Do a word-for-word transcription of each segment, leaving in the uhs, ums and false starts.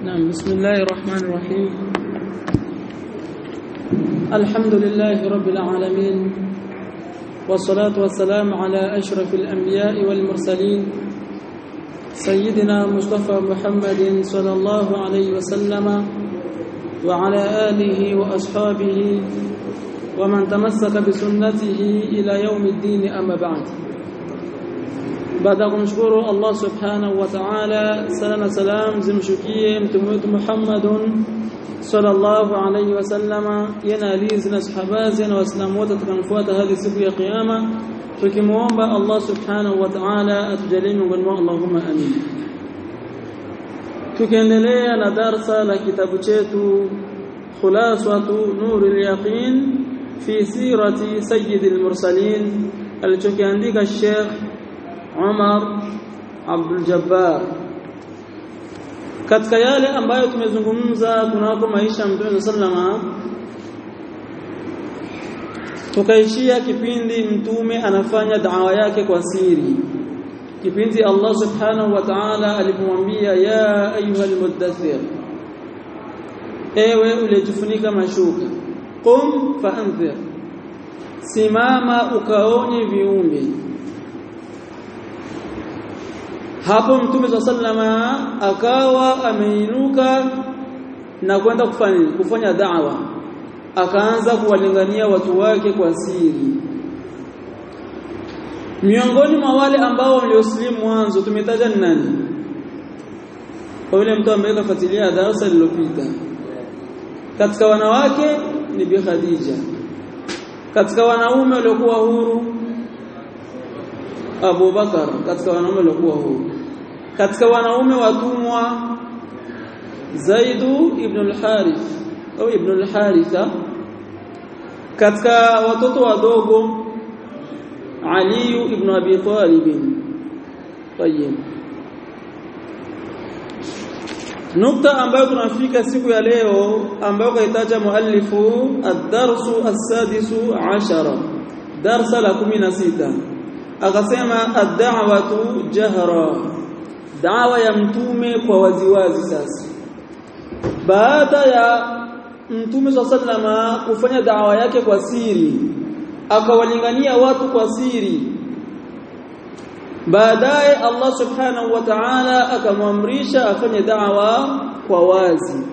نعم بسم الله الرحمن الرحيم الحمد لله رب العالمين والصلاة والسلام على أشرف الأنبياء والمرسلين سيدنا مصطفى محمد صلى الله عليه وسلم وعلى آله وأصحابه ومن تمسك بسنته إلى يوم الدين أما بعد baada kumshukuru Allah subhanahu wa ta'ala sala na salam zimshukie mtume wetu Muhammadun sallallahu alayhi wasallama yana alizi na sahabazi na waislamu wote tukamfuata hadi siku ya kiyama tukimuomba Allah subhanahu wa ta'ala atujalie miongoni mwao Allahumma amin. Tukiendelea na darsa la kitabu chetu Khulasatu Nurul Yaqin fi sirati sayyidil mursalin alichokiandika Sheikh Umar Abdul Jabbar. Katika yale ambayo tumezungumza kunako maisha Mtume sallama, tukaishia kipindi Mtume anafanya da'wa yake kwa siri, kipindi Allah subhanahu wa ta'ala alipomwambia ya ayyuhal muddathir, ewe uliyejifunika mashuka, qum fa'anzir, simama ukaonye viumbe. Hapo Mtume sallama akawa ameinuka na kwenda kufanya kufanya da'wa, akaanza kuwalingania watu wake kwa siri. Miongoni mwa wale ambao walioslimu mwanzo tumetaja ni nani? Kwa yule mtu ambaye kafuatilia darasa lililopita. Katika wanawake ni Bi Khadija. Katika wanaume waliokuwa huru Abu Bakar, katika wanaume waliokuwa huru. Katika wanaume watumwa Zaidu ibn al-Harith au ibn al-Haritha. Katika watoto wadogo Ali ibn Abi Talib. Tayeb, nukta ambayo tunafika siku ya leo ambayo kaitaja muallifu ad-darsu as-sadisu ashara, darsa la kumi na sita. Akasema ad-da'watu jahra, da'wa ya mtume kwa waziwazi. Sasa baada ya Mtume sallama kufanya da'wa yake kwa siri, akawalingania watu kwa siri, baadaye Allah subhanahu wa ta'ala akamwamrisha afanye da'wa kwa wazi.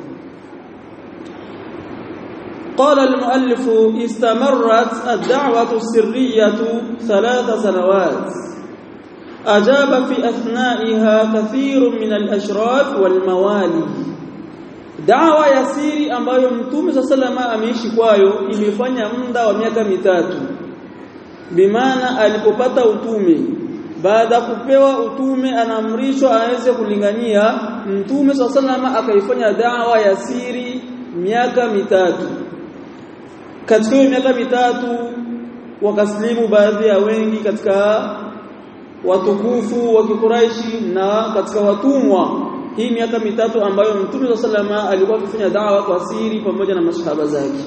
قال المؤلف استمرت الدعوة السرية ثلاث سنوات أجاب في أثنائها كثير من الأشراف والموالي. دعوة يسيري ambayo Mtume sallama ameishi kwayo imefanya muda wa miaka mitatu. Bimaana alipopata utume, baada kupewa utume anaamrishwa aweze kulingania, Mtume sallama akaifanya da'wa ya siri miaka mitatu. Katika hiyo miaka mitatu wakaslimu baadhi ya wengi katika watukufu wa Kikuraishi na katika watumwa. Hii miaka mitatu ambayo Mtume sallama alikuwa akifanya da'wa kwa siri pamoja na masahaba zake.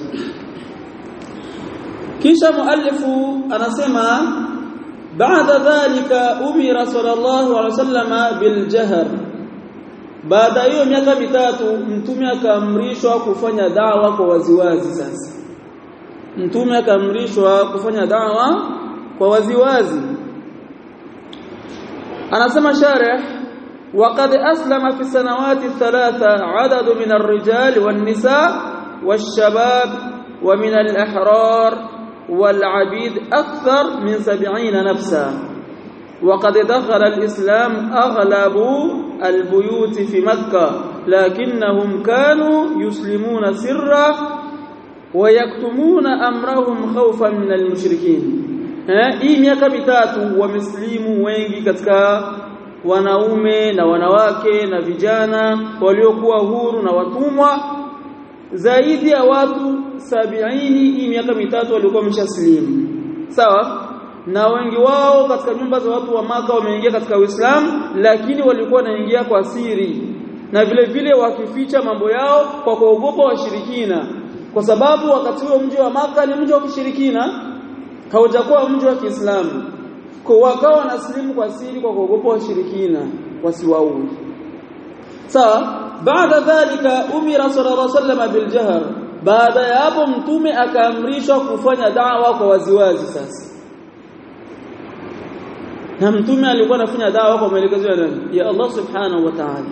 Kisha muallifu anasema baada dhalika umira sallallahu alaihi wasallam bil jahr. Baada hiyo miaka mitatu Mtume akaamrishwa kufanya da'wa kwa waziwazi. Sasa Mtume akaamrishwa kufanya da'wa kwa waziwazi. Anasema sharh وقد أسلم في السنوات الثلاثة عدد من الرجال والنساء والشباب ومن الأحرار والعبيد أكثر من سبعين نفسا. وقد دخل الإسلام أغلب البيوت في مكة لكنهم كانوا يسلمون سرا ويكتمون أمرهم خوفا من المشركين. hii miaka mitatu wameslimu wengi katika wanaume na wanawake na vijana waliokuwa huru na watumwa, zaidi ya watu sabiini. Hii miaka mitatu walikuwa wameshaslimu, sawa, na wengi wao katika nyumba za watu wa Maka wameingia katika Uislamu, lakini walikuwa wanaingia kwa siri na vile vile wakificha mambo yao kwa kuogopa washirikina, kwa sababu wakati huo mji wa Maka ni mji wa kishirikina, haujakuwa mji wa Kiislamu. Kwa wakawa wanaslimu kwa siri kwa kuogopa washirikina wasiwaue. sawa. Baada dhalika umira sallallahu alaihi wasallam bil jahr, baada ya hapo mtume akaamrishwa kufanya da'wa kwa waziwazi. Sasa na mtume alikuwa anafanya da'wa kwa maelekezo ya nani? Ya Allah subhanahu wa ta'ala,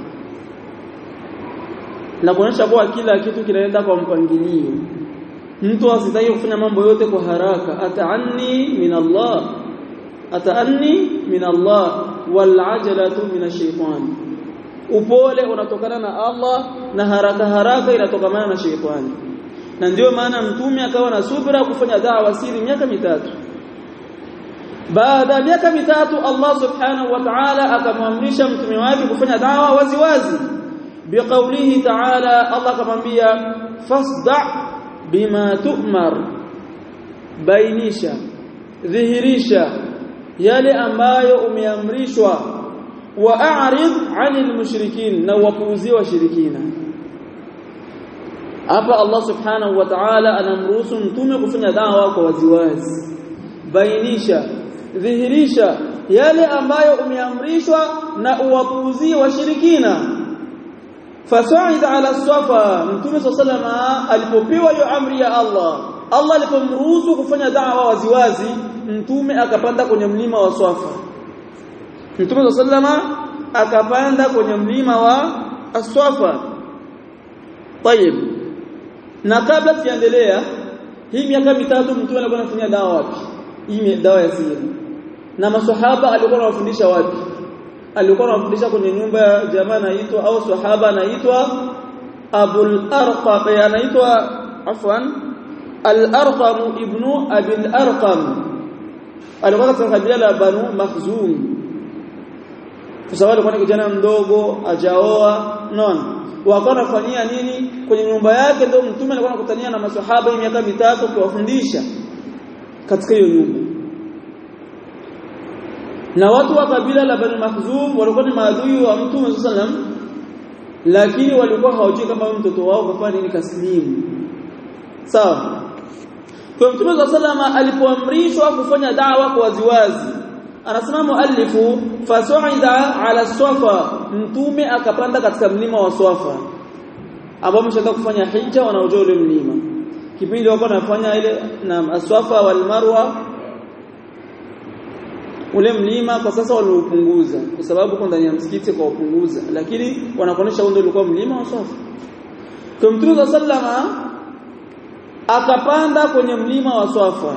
na kuonyesha kwa kila kitu kinaenda kwa mpangilio. Mtu asitaki kufanya mambo yote kwa haraka. Ataanni min Allah, ataanni min Allah wal ajalatu min ash-shaytan. Upole unatokana na Allah na haraka haraka inatokana na shaytani. Na ndio maana mtume akawa na subira kufanya da'wa siri miaka mitatu. Baada ya miaka mitatu Allah subhanahu wa ta'ala akamwamrisha mtume wake kufanya da'wa waziwazi biqaulihi ta'ala. Allah akamwambia fasda' bima tu'mar, bainisha, dhihirisha yale ambayo umeamrishwa, wa a'rid 'anil mushrikin, na wapuuzie washirikina. Hapa Allah subhanahu wa ta'ala anamruhusu mtume kufanya da'wa kwa waziwazi. Bainisha, dhihirisha yale ambayo umeamrishwa na uwapuuzie washirikina. Fasaida ala safa, mtume sallallahu alipopewa hiyo amri ya Allah, Allah alipomruhusu kufanya da'wa waziwazi, mtume akapanda kwenye mlima wa Safa. Mtume sallallahu akapanda kwenye mlima wa As-Safa. Tayeb, na kabla tuendelea, hii miaka mitatu mtume alikuwa anafanya da'wa wapi? Hii da'wa ya siri. Na maswahaba alikuwa anawafundisha wapi? Alikuwa anafundisha kwenye nyumba ya jamaa anaitwa au sahaba anaitwa Abul Arqam, anaitwa afwan Al-Arqam ibn Abil Arqam. Alikuwa katika kabila la Banu Makhzum. Kwa sababu alikuwa ni kijana mdogo ajaoa, non. Wakawa wanafanyia nini kwenye nyumba yake? Ndio mtume alikuwa anakutania na maswahaba hii miaka mitatu kuwafundisha katika hiyo nyumba. Na watu wa kabila la Bani Makhzum walikuwa ni maadui wa Mtume sallam, lakini walikuwa hawajui kama mtoto wao kafanya nini kaslimu. Sawa. Kwa Mtume sallam alipoamrishwa kufanya da'wa kwa waziwazi, anasema muallifu fasu'ida ala Safa, mtume akapanda katika mlima wa Safa, ambao mshaka kufanya hija wanaojua ule mlima. Kipindi wako wanafanya ile na As-Safa wal Marwa, ule mlima kwa sasa waliupunguza kwa sababu kwa ndani ya msikiti kwa upunguza, lakini wanakonesha ndio ulikuwa mlima wa Safa. Kwa Mtume sallama akapanda kwenye mlima wa Safa,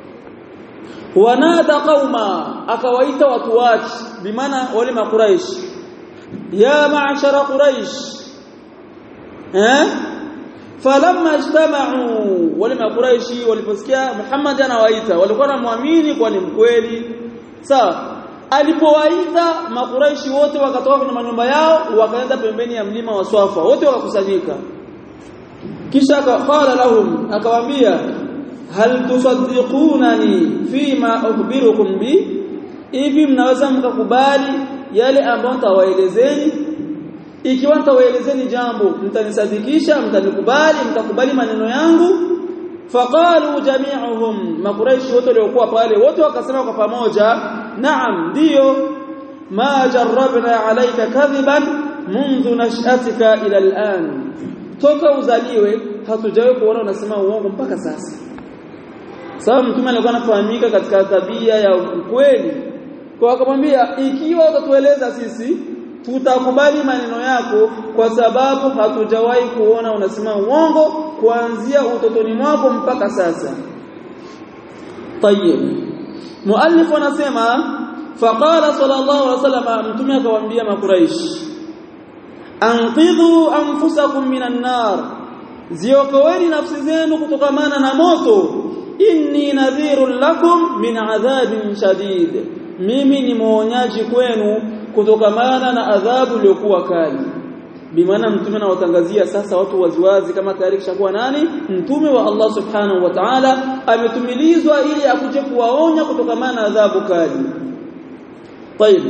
wanada qauma, akawaita watu wake, bimaana wale makuraish, ya ma'ashara quraish. Eh, falamma ijtama'u, wale makuraishi waliposikia Muhammad anawaita, walikuwa wanamuamini kwa ni mkweli. Sawa. Alipowaita makuraishi wote wakatoka kwenye manyumba yao wakaenda pembeni ya mlima wa Safa, wote wakakusanyika. Kisha akaqala lahum, akawaambia hal tusaddiqunani fima ukhbirukum bi, hivi mnaweza mkakubali yale ambayo nitawaelezeni? Ikiwa nitawaelezeni jambo mtanisadikisha, mtanikubali, mtakubali maneno yangu? Faqalu jami'uhum, makuraishi wote waliokuwa pale wote wakasema kwa pamoja, naam, ndio. Ma jarrabna alayka kadhiban mundu nash'atika ila al'an, toka uzaliwe hatujawahi kuona unasema uongo mpaka sasa. Sababu mtume alikuwa anafahamika katika tabia ya ukweli. Kwa akamwambia, ikiwa utatueleza sisi tutakubali maneno yako, kwa sababu hatujawahi kuona unasema uongo kuanzia utotoni mwako mpaka sasa. Tayyib. Muallif anasema faqala sallallahu alaihi wasallam, mtume akawaambia makuraish, anqidhu anfusakum minan nar, ziokoeni nafsi zenu kutokamana na moto. Inni nadhirun lakum min adhabin shadid, mimi ni muonyaji kwenu kutokamana na adhabu iliyokuwa kali. Bimaana mtume anawatangazia sasa watu waziwazi kama tayari kishakuwa nani? Mtume wa Allah subhanahu wa ta'ala, ametumilizwa ili akuje kuwaonya kutokamana na adhabu kali. Tayeb.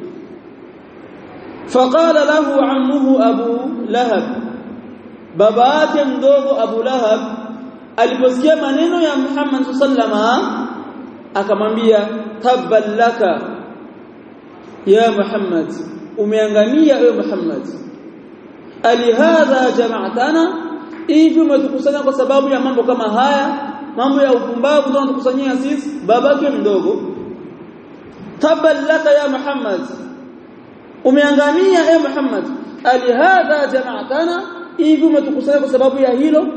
Faqala lahu ammuhu Abu Lahab, baba yake mdogo Abu Lahab aliposikia maneno ya Muhammad sallama akamwambia, tabban laka ya Muhammad, umeangamia ewe Muhammad. alihadha jama'tana, hivi umetukusanya kwa sababu ya mambo kama haya, mambo ya upumbavu ndio tunakusanyia sisi? Babake mdogo. Tabban laka ya Muhammad, umeangamia e Muhammad, alihadha jama'tana, hivi umetukusanya kwa sababu ya hilo?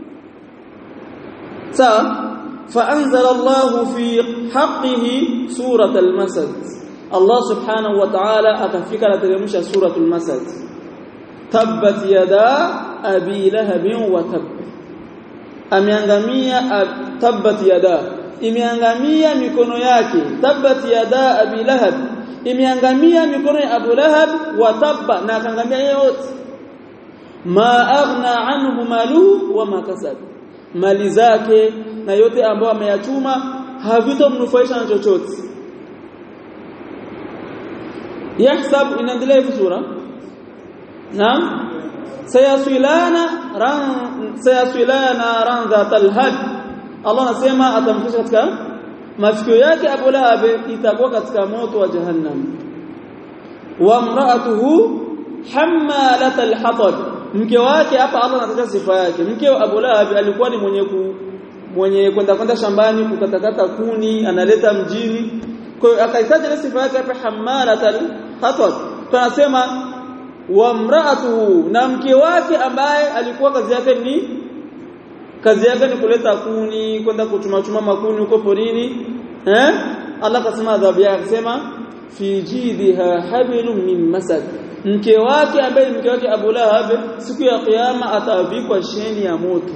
Sawa. فأنزل الله في حقه سورة المسد. الله سبحانه وتعالى أتفك لتلمش سورة المسد. تبت يدا أبي لهب وتب. أميانغامية تبت يدا imeangamia mikono yake. Tabbat yada abi lahab, imeangamia mikono ya Abu Lahab, wa tabba, na akangamia yote. Ma aghna anhu maluhu wa ma kasab, mali zake na yote ambayo ameyachuma havitomnufaisha na chochote. Yahsab, inaendelea hivi sura. Naam, sayaswilana ran sayaswilana ran dhatal had. Allah anasema atamfikisha katika mafikio yake Abu Lahab itakuwa katika moto wa jahannam. Wa imra'atuhu hammalatal hatab, mke wake hapa Allah anataja sifa yake. Mke wa Abu Lahab alikuwa ni mwenye ku mwenye kwenda kwenda shambani kukatakata kuni analeta mjini. Kwa hiyo akaitaja sifa yake hapa hammalatal hatab. Tunasema wa imra'atuhu, na mke wake ambaye alikuwa kazi yake ni kazi yake ni kuleta kuni, kwenda kuchuma chuma makuni huko porini. Eh? Allah kasema adhabu yake, akasema fi jidha hablum min masad, mke wake ambaye mke wake Abu Lahab siku ya kiyama atavikwa sheni ya moto.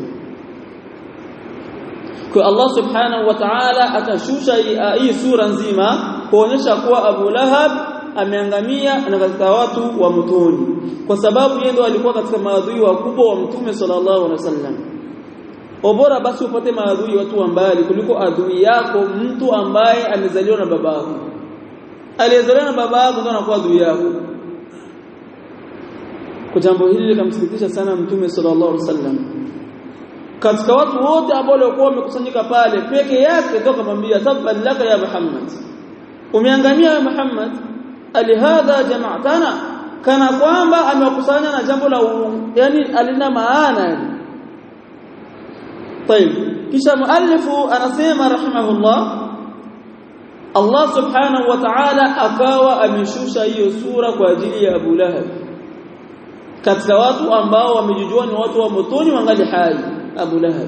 Kwa Allah subhanahu wa ta'ala akashusha hii sura nzima kuonyesha kuwa Abu Lahab ameangamia na katika watu wa motoni, kwa sababu yeye ndo alikuwa katika maadui wakubwa wa Mtume sallallahu alaihi wasallam. Obora basi upate maadui watu wa mbali kuliko adui yako mtu ambaye amezaliwa na babako. Aliyezaliwa na babako ndo anakuwa adui yako. Kwa jambo hili likamsikitisha sana Mtume sallallahu alaihi wasallam. Katika watu wote ambao walikuwa wamekusanyika pale, peke yake ndo akamwambia tabban laka ya Muhammad, umeangamia ya Muhammad, alihadha jama'tana, kana kwamba amewakusanya na jambo la yani alina maana yani. طيب, kisha muallifu anasema rahimahullah, Allah subhanahu wa ta'ala akawa ameshusha hiyo sura kwa ajili ya Abu Lahab, katika watu ambao wamejijua ni watu wa motoni wangali hai, Abu Lahab.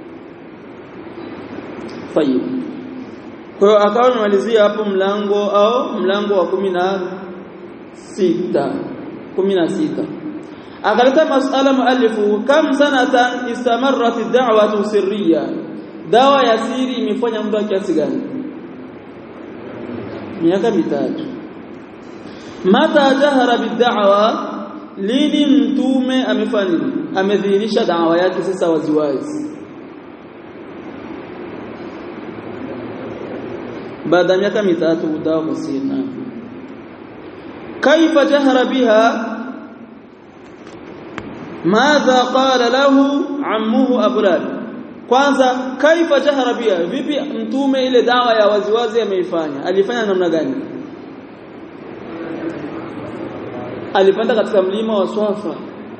طيب, kwa hiyo akawa amemalizia hapo mlango au mlango wa kumi na sita kumi na sita. Akaleta masala muallifu, kam sanatan istamarrat ad-da'watu sirriya, dawa ya siri imefanya muda kiasi gani? Miaka mitatu. Mata jahara bid-da'wa, lini mtume amefanya amedhihirisha dawa yake sasa waziwazi? Baada ya miaka mitatu dawa basina. Kaifa jahara biha, madha qala lahu ammuhu Abu Lahab. Kwanza, kaifa jahara biha, vipi mtume ile dawa ya waziwazi ameifanya? Alifanya namna gani? Alipanda katika mlima wa Swafa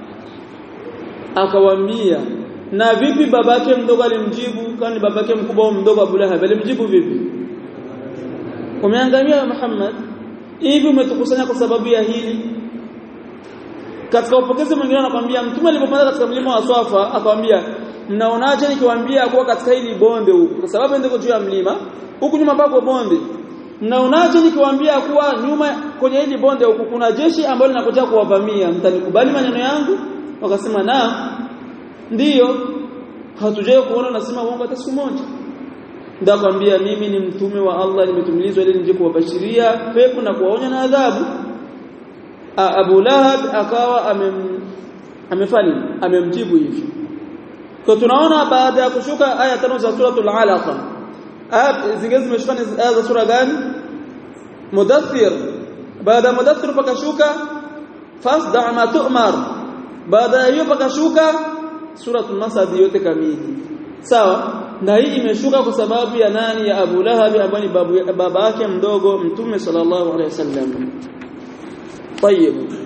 akawaambia. Na vipi babake mdogo alimjibu? Kwani babake mkubwa au mdogo Abu Lahab alimjibu vipi? Umeangamia Muhammad, hivi umetukusanya kwa sababu ya hili? Katika upokezi mwingine anakuambia mtume alipopanda katika mlima wa Swafa akamwambia, mnaonaje nikiwaambia kuwa katika hili bonde huko, kwa sababu ndiko juu ya mlima, huku nyuma pako bonde. Mnaonaje nikiwaambia kuwa nyuma kwenye hili bonde huko kuna jeshi ambalo linakuja kuwavamia, mtanikubali maneno yangu? Wakasema na ndiyo, hatujaye kuona nasema uongo hata siku moja. Ndio akamwambia, mimi ni mtume wa Allah, nimetumilizwa ili nije kuwabashiria pepo na kuwaonya na adhabu. Abu Lahab akawa amem amefanya amemjibu hivi. Kwa tunaona baada ya kushuka aya tano za suratul Alaqa, aya zingine zimeshuka aya za sura gani? Mudaththir. Baada Mudaththir pakashuka fasda' ma tu'mar. Baada hiyo pakashuka suratul Masad yote kamili. Sawa? Na hii imeshuka kwa sababu ya nani? Ya Abu Lahab ambaye ni baba yake mdogo Mtume sallallahu alaihi wasallam. طيب,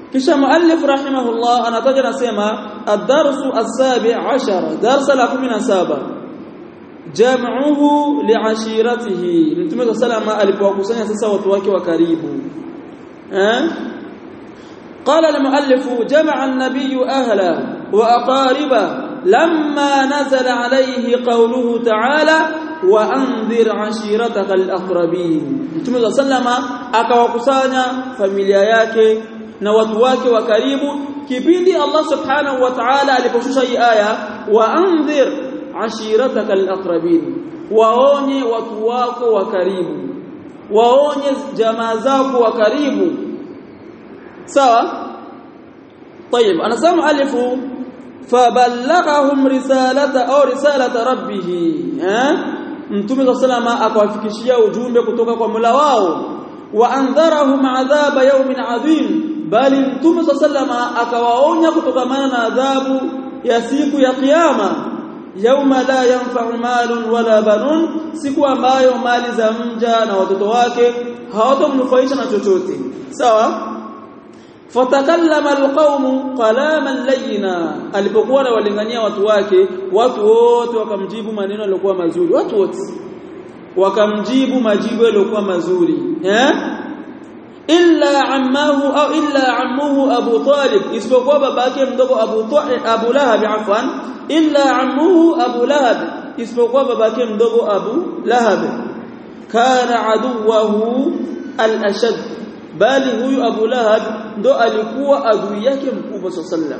kisha muallif rahimahullah anataja nasema ad-darsu as-sabi' ashara darsa la kumi na saba jam'uhu li'ashiratihi Mtume sallallahu alipowakusanya sasa watu wake wa karibu eh قال المؤلف جمع النبي أهلا وأقاربا لما نزل عليه قوله تعالى وأنذر عشيرتك الأقربين Mtume sallama akawakusanya familia yake na watu wake wa karibu kipindi Allah subhanahu wa ta'ala aliposhusha hii aya وأنذر عشيرتك الأقربين waonye watu wako wa karibu waonye jamaa zako wa karibu sawa طيب anasema alifu faballagahum risalata au risalata rabbih eh Mtume sallama akawafikishia ujumbe kutoka kwa Mola wao wa andharahum adhaba yawmin adhim bali Mtume sallama akawaonya kutokana na adhabu ya siku ya kiyama yauma la yanfa'u malun wala banun siku ambayo mali za mja na watoto wake hawatomnufaisha na chochote sawa fatakallama alqawmu kalaman layina alipokuwa walingania watu wake watu wote wakamjibu maneno yaliokuwa mazuri watu wote wakamjibu majibu yaliokuwa mazuri eh illa ammahu au illa ammuhu Abu Talib isipokuwa babake mdogo Abu Talib Abu Lahab afwan illa ammuhu Abu Lahab isipokuwa babake mdogo Abu Lahab kana aduwahu al-ashad bali huyu Abu Lahab ndo alikuwa adui yake mkubwa sallam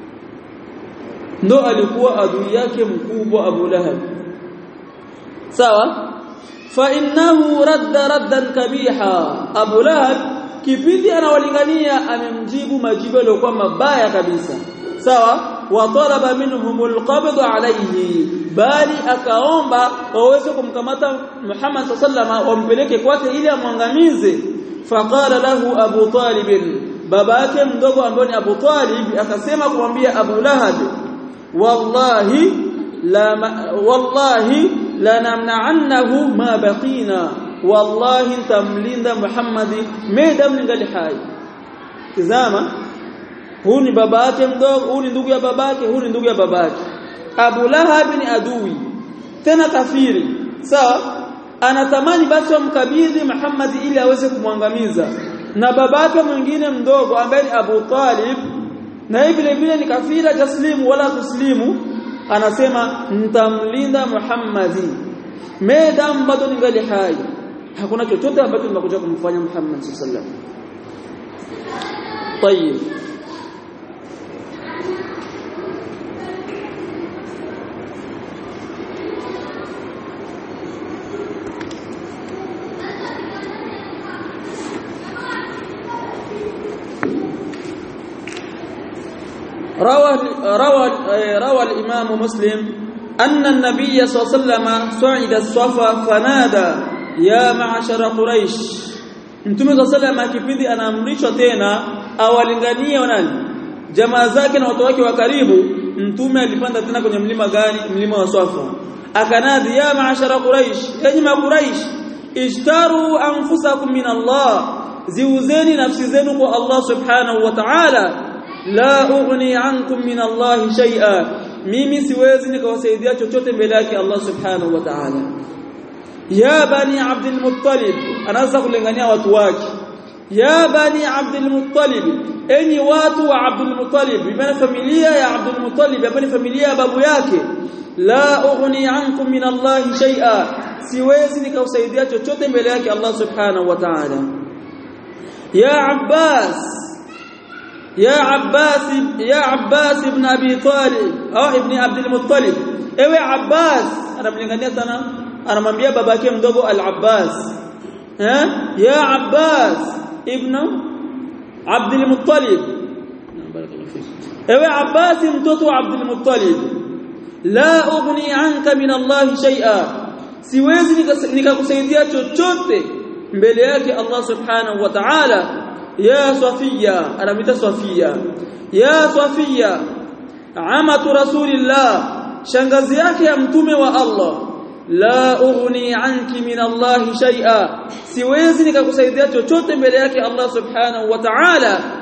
ndo alikuwa adui yake mkubwa Abu Lahab sawa fa innahu radda raddan kabiha Abu Lahab kipindi anawalingania amemjibu majibu yaliokuwa mabaya kabisa sawa wa talaba minhumul qabd alayhi bali akaomba waweze kumkamata Muhammad sallallahu wampeleke kwake ili amwangamize faqala lahu Abu Talib babake mdogo ambaye ni Abu Talib akasema kumwambia Abu Lahab wallahi la wallahi la namna'annahu ma baqina wallahi tamlinda Muhammadi madam ningali hai tazama huyu ni babake mdogo huyu ni ndugu ya babake huyu ni ndugu ya babake Abu Lahab ni adui tena kafiri sawa anatamani basi amkabidhi Muhammad ili aweze kumwangamiza na babake mwingine mdogo ambaye ni Abu Talib na hivi vile vile ni kafira jaslimu wala kuslimu anasema nitamlinda Muhammadi madam bado ningali hai hakuna chochote ambacho tunakuja kumfanya Muhammad sallallahu alaihi wasallam طيب روى روى روى الإمام مسلم أن النبي صلى الله عليه وسلم صعد الصفا فنادى يا معشر قريش Mtume صلى الله عليه وسلم akipindi anaamrishwa tena awalinganie wanani jamaa zake na watu wake wa karibu mtume alipanda tena kwenye mlima gani mlima wa Safa akanadi ya maashara quraish enyi ma quraish ishtaru anfusakum min Allah ziuzeni nafsi zenu kwa Allah subhanahu wa ta'ala la ughni ankum min Allah shay'a mimi siwezi nikawasaidia chochote mbele yake Allah subhanahu wa ta'ala ya bani Abdul Muttalib anaanza kulingania watu wake ya bani Abdul Muttalib enyi watu wa Abdul Muttalib bimaana familia ya Abdul Muttalib ambaye familia ya babu yake la ughni ankum min Allah shay'a siwezi nikawasaidia chochote mbele yake Allah subhanahu wa ta'ala ya Abbas يا عباس يا عباس ابن ابي طالب او ابن عبد المطلب ايوه عباس انا mlingania sana anamwambia babake mdogo al-Abbas eh ya Abbas ibn Abd al-Muttalib barakallahu fik ewe Abbas mtoto wa Abd al-Muttalib la ughni anka min Allah shay'a siwezi nikakusaidia chochote mbele yake Allah subhanahu wa ta'ala يا صفية أنا متى صفية يا صفية عمة رسول الله شنغزياك يا متومي والله لا أغني عنك من الله شيئا siwezi nikakusaidia chochote mbele yake Allah subhanahu wa ta'ala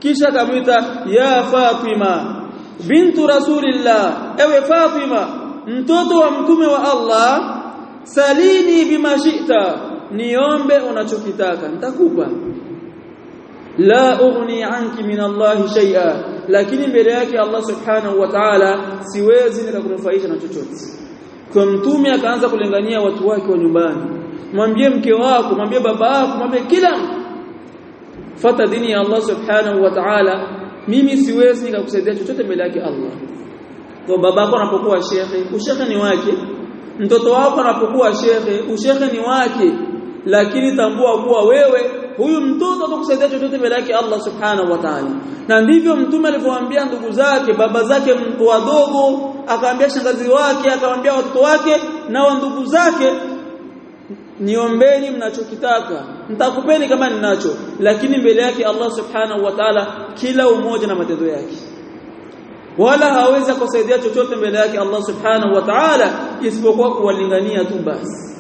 kisha akamwita ya Fatima bintu Rasulillah, ewe Fatima mtoto wa mtume wa Allah, salini bima shi'ta, niombe unachokitaka nitakupa. La ughni anki min Allah shay'a, lakini mbele yake Allah subhanahu wa ta'ala siwezi nikakunufaisha na chochote. Kwa mtume akaanza kulingania watu wake wa nyumbani, mwambie mke wako, mwambie baba yako, mwambie kila fata dini ya Allah subhanahu wa ta'ala, mimi siwezi nikakusaidia chochote mbele yake Allah. Kwa babako anapokuwa shekhe, ushekhe ni wake. Mtoto wako anapokuwa shekhe, ushekhe ni wake. Lakini tambua kuwa wewe huyu mtoto atakusaidia chochote mbele yake Allah subhanahu wa ta'ala. Na ndivyo mtume alipowaambia ndugu zake, baba zake mtu wadogo, akaambia shangazi wake, akamwambia watoto wake na wa ndugu zake, niombeni mnachokitaka, nitakupeni kama ninacho. Lakini mbele yake Allah subhanahu wa ta'ala kila umoja na matendo yake, wala hawezi kusaidia chochote mbele yake Allah subhanahu wa ta'ala isipokuwa kuwalingania tu basi.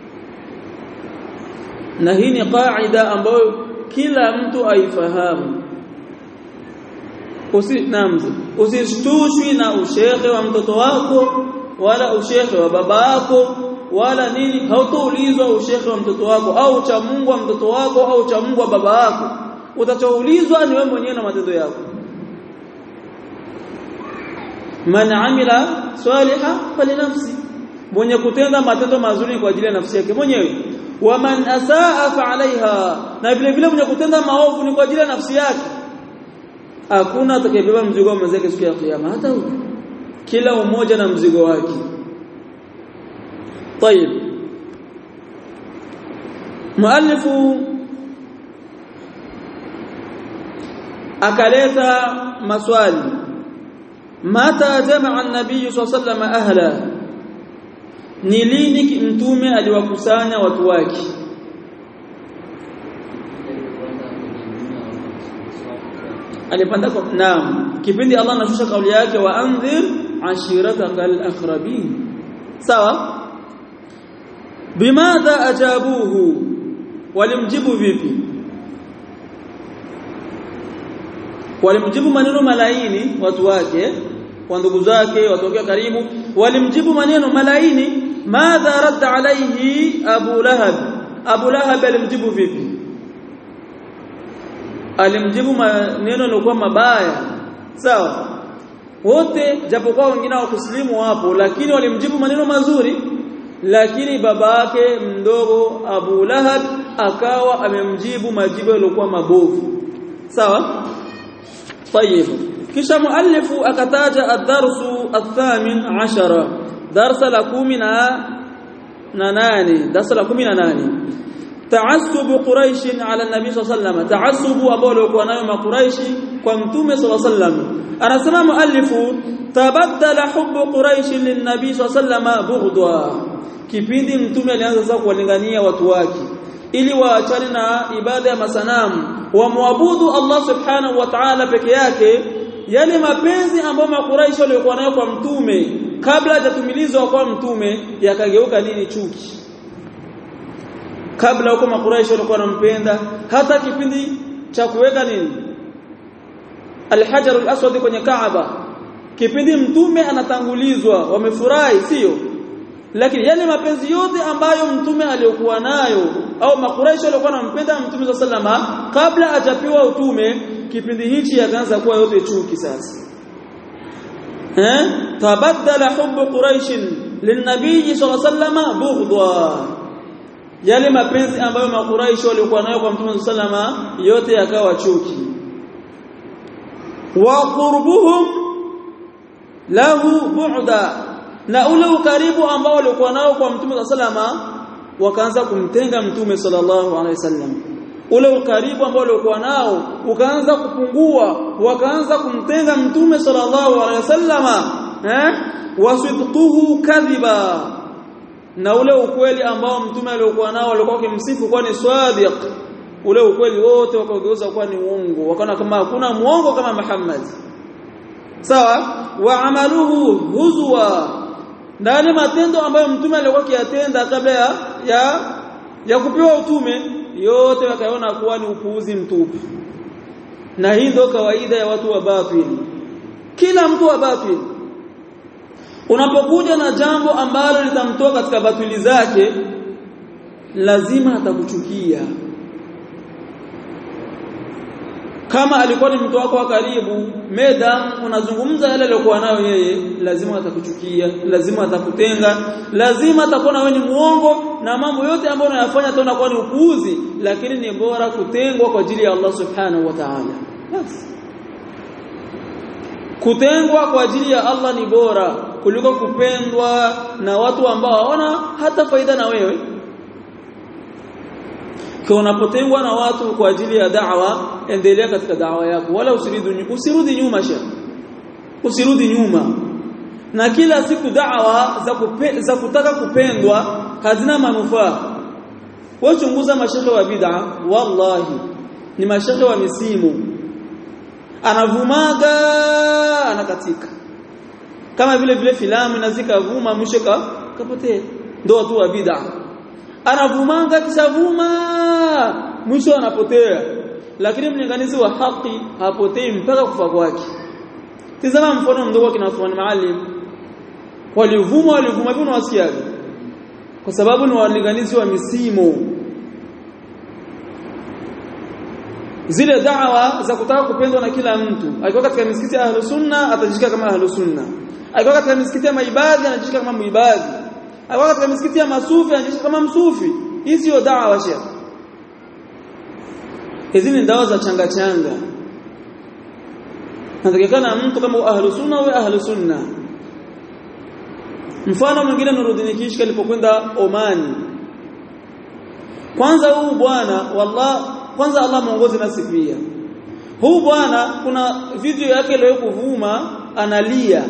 Na hii ni kaida ambayo kila mtu aifahamu. Usinamzi usishtushwi na ushekhe wa mtoto wako wala ushekhe wa baba yako wala nini. Hautaulizwa ushekhe wa mtoto wako au cha Mungu wa mtoto wako au cha Mungu wa baba yako. Utachoulizwa ni wewe mwenyewe na matendo yako. Man amila saliha falinafsi, mwenye kutenda matendo mazuri kwa ajili ya nafsi yake mwenyewe. Wa man asaa fa alaiha, na vile vile mwenye kutenda maovu ni kwa ajili ya nafsi yake. Hakuna atakayebeba mzigo wa mwenzake siku ya kiyama, hata huyo. Kila umoja na mzigo wake. Tayeb, muallifu akaleta maswali. Mata jamaa an-nabiy sallallahu alayhi wasallam ahla, ni lini mtume aliwakusanya watu wake? Alipanda kwa naam, kipindi Allah anashusha kauli yake wa anzir ashiratakal aqrabin. Sawa, bimadha ajabuhu, walimjibu vipi? Walimjibu maneno malaini watu wake, wa ndugu zake, watu wake karibu, walimjibu maneno malaini. Madha radda alayhi Abu Lahab, Abu Lahab alimjibu vipi? Alimjibu maneno yalikuwa mabaya. Sawa, wote japokuwa wengine hawakuslimu hapo, lakini walimjibu maneno mazuri. Lakini baba yake mdogo Abu Lahab akawa amemjibu majibu yalikuwa mabovu. Sawa. طيب, kisha muallifu akataja ad-darsu ath-thamin ashara, darsa la kumi na nane, darsa la kumi na nane. Ta'assub Quraish ala an-nabi sallallahu alayhi wasallam, ta'assub ambao walikuwa nayo makuraishi kwa mtume sallallahu alayhi wasallam. Anasema muallifu, tabaddala hubbu Quraish lin-nabi sallallahu alayhi wasallam bughdwa, kipindi mtume alianza sasa kuwalingania watu wake ili waachane na ibada ya masanamu, wamwabudu Allah subhanahu wa ta'ala peke yake. Yale mapenzi ambayo makuraishi walikuwa nayo kwa mtume kabla hajatumilizwa kwa mtume yakageuka nini? Chuki. Kabla huko makuraishi walikuwa wanampenda, hata kipindi cha kuweka nini al-hajar al-aswad kwenye Kaaba, kipindi mtume anatangulizwa wamefurahi, sio? Lakini yale mapenzi yote ambayo mtume aliyokuwa nayo au makuraishi walikuwa wanampenda mtume sallallahu alayhi wasallam kabla hajapewa utume, kipindi hichi yakaanza kuwa yote chuki sasa. Eh, tabaddala hubbu quraish lin-nabiy sallallahu alayhi wasallam bughdwa, yale mapenzi ambayo makuraishi walikuwa nayo kwa mtume sallallahu alayhi wasallam yote yakawa chuki. Wa qurbuhum lahu bu'da, na ule ukaribu ambao walikuwa nao kwa mtume sallallahu alayhi wasallam wakaanza kumtenga mtume sallallahu alayhi wasallam. Ule ukaribu ambao walikuwa nao ukaanza kupungua, wakaanza kumtenga mtume sallallahu alayhi wasallam. Eh, wasidquhu kadhiba, na ule ukweli ambao mtume aliokuwa nao walikuwa kimsifu kwa ni sadiq, ule ukweli wote wakaugeuza kuwa ni uongo, wakaona kama hakuna muongo kama Muhammad. Sawa, wa amaluhu huzwa, na yale matendo ambayo mtume alikuwa akiyatenda kabla ya ya, ya kupewa utume yote wakaona kuwa ni upuuzi mtupu. na hii ndio kawaida ya watu wa batili. Kila mtu wa batili unapokuja na jambo ambalo litamtoa katika batili zake, lazima atakuchukia. Kama alikuwa ni mtu wako wa karibu, madam unazungumza yale aliyokuwa nayo yeye, lazima atakuchukia, lazima atakutenga, lazima atakuwa wewe ni muongo, na mambo yote ambayo unayafanya tena kwa ni upuuzi. Lakini ni bora kutengwa kwa ajili ya Allah subhanahu wa ta'ala. Basi kutengwa kwa ajili ya Allah ni bora kuliko kupendwa na watu ambao hawana hata faida na wewe. Kwa unapotengwa na watu kwa ajili ya da'wa, endelea katika da'wa yako, wala usirudi usirudi nyuma shekhi. Usirudi nyuma. Na kila siku da'wa za kupe, za kutaka kupendwa hazina manufaa. Wewe chunguza mashekhe wa bid'a, wallahi ni mashekhe wa misimu. Anavumaga anakatika. Kama vile vile filamu inazika vuma mwisho kapotea. Ndio watu wa bid'a. Anavumanga kishavuma mwisho anapotea. Lakini mlinganizi wa haki hapotei mpaka kufa kwake. Tazama mfano mdogo kina Uthman Maalim. Walivuma walivuma hivyo unawasikiaje? Kwa sababu ni walinganizi wa misimu. Zile da'wa za kutaka kupendwa na kila mtu. Alikuwa katika misikiti ya Ahlus Sunna atajishika kama Ahlus Sunna. Alikuwa katika misikiti ya maibadhi anajishika kama muibadhi. Alikuwa katika misikiti ya masufi anajishika kama msufi. Hii sio da'wa sheikh. Hizi ni dawa za changa changa. Natakikana mtu kama Ahlus Sunna au Ahlus Sunna. Mfano mwingine Nuruddin Kishki alipokwenda Omani. Kwanza huu bwana wallahi kwanza Allah muongoze nasi pia. Huu bwana kuna video yake leo kuvuma analia.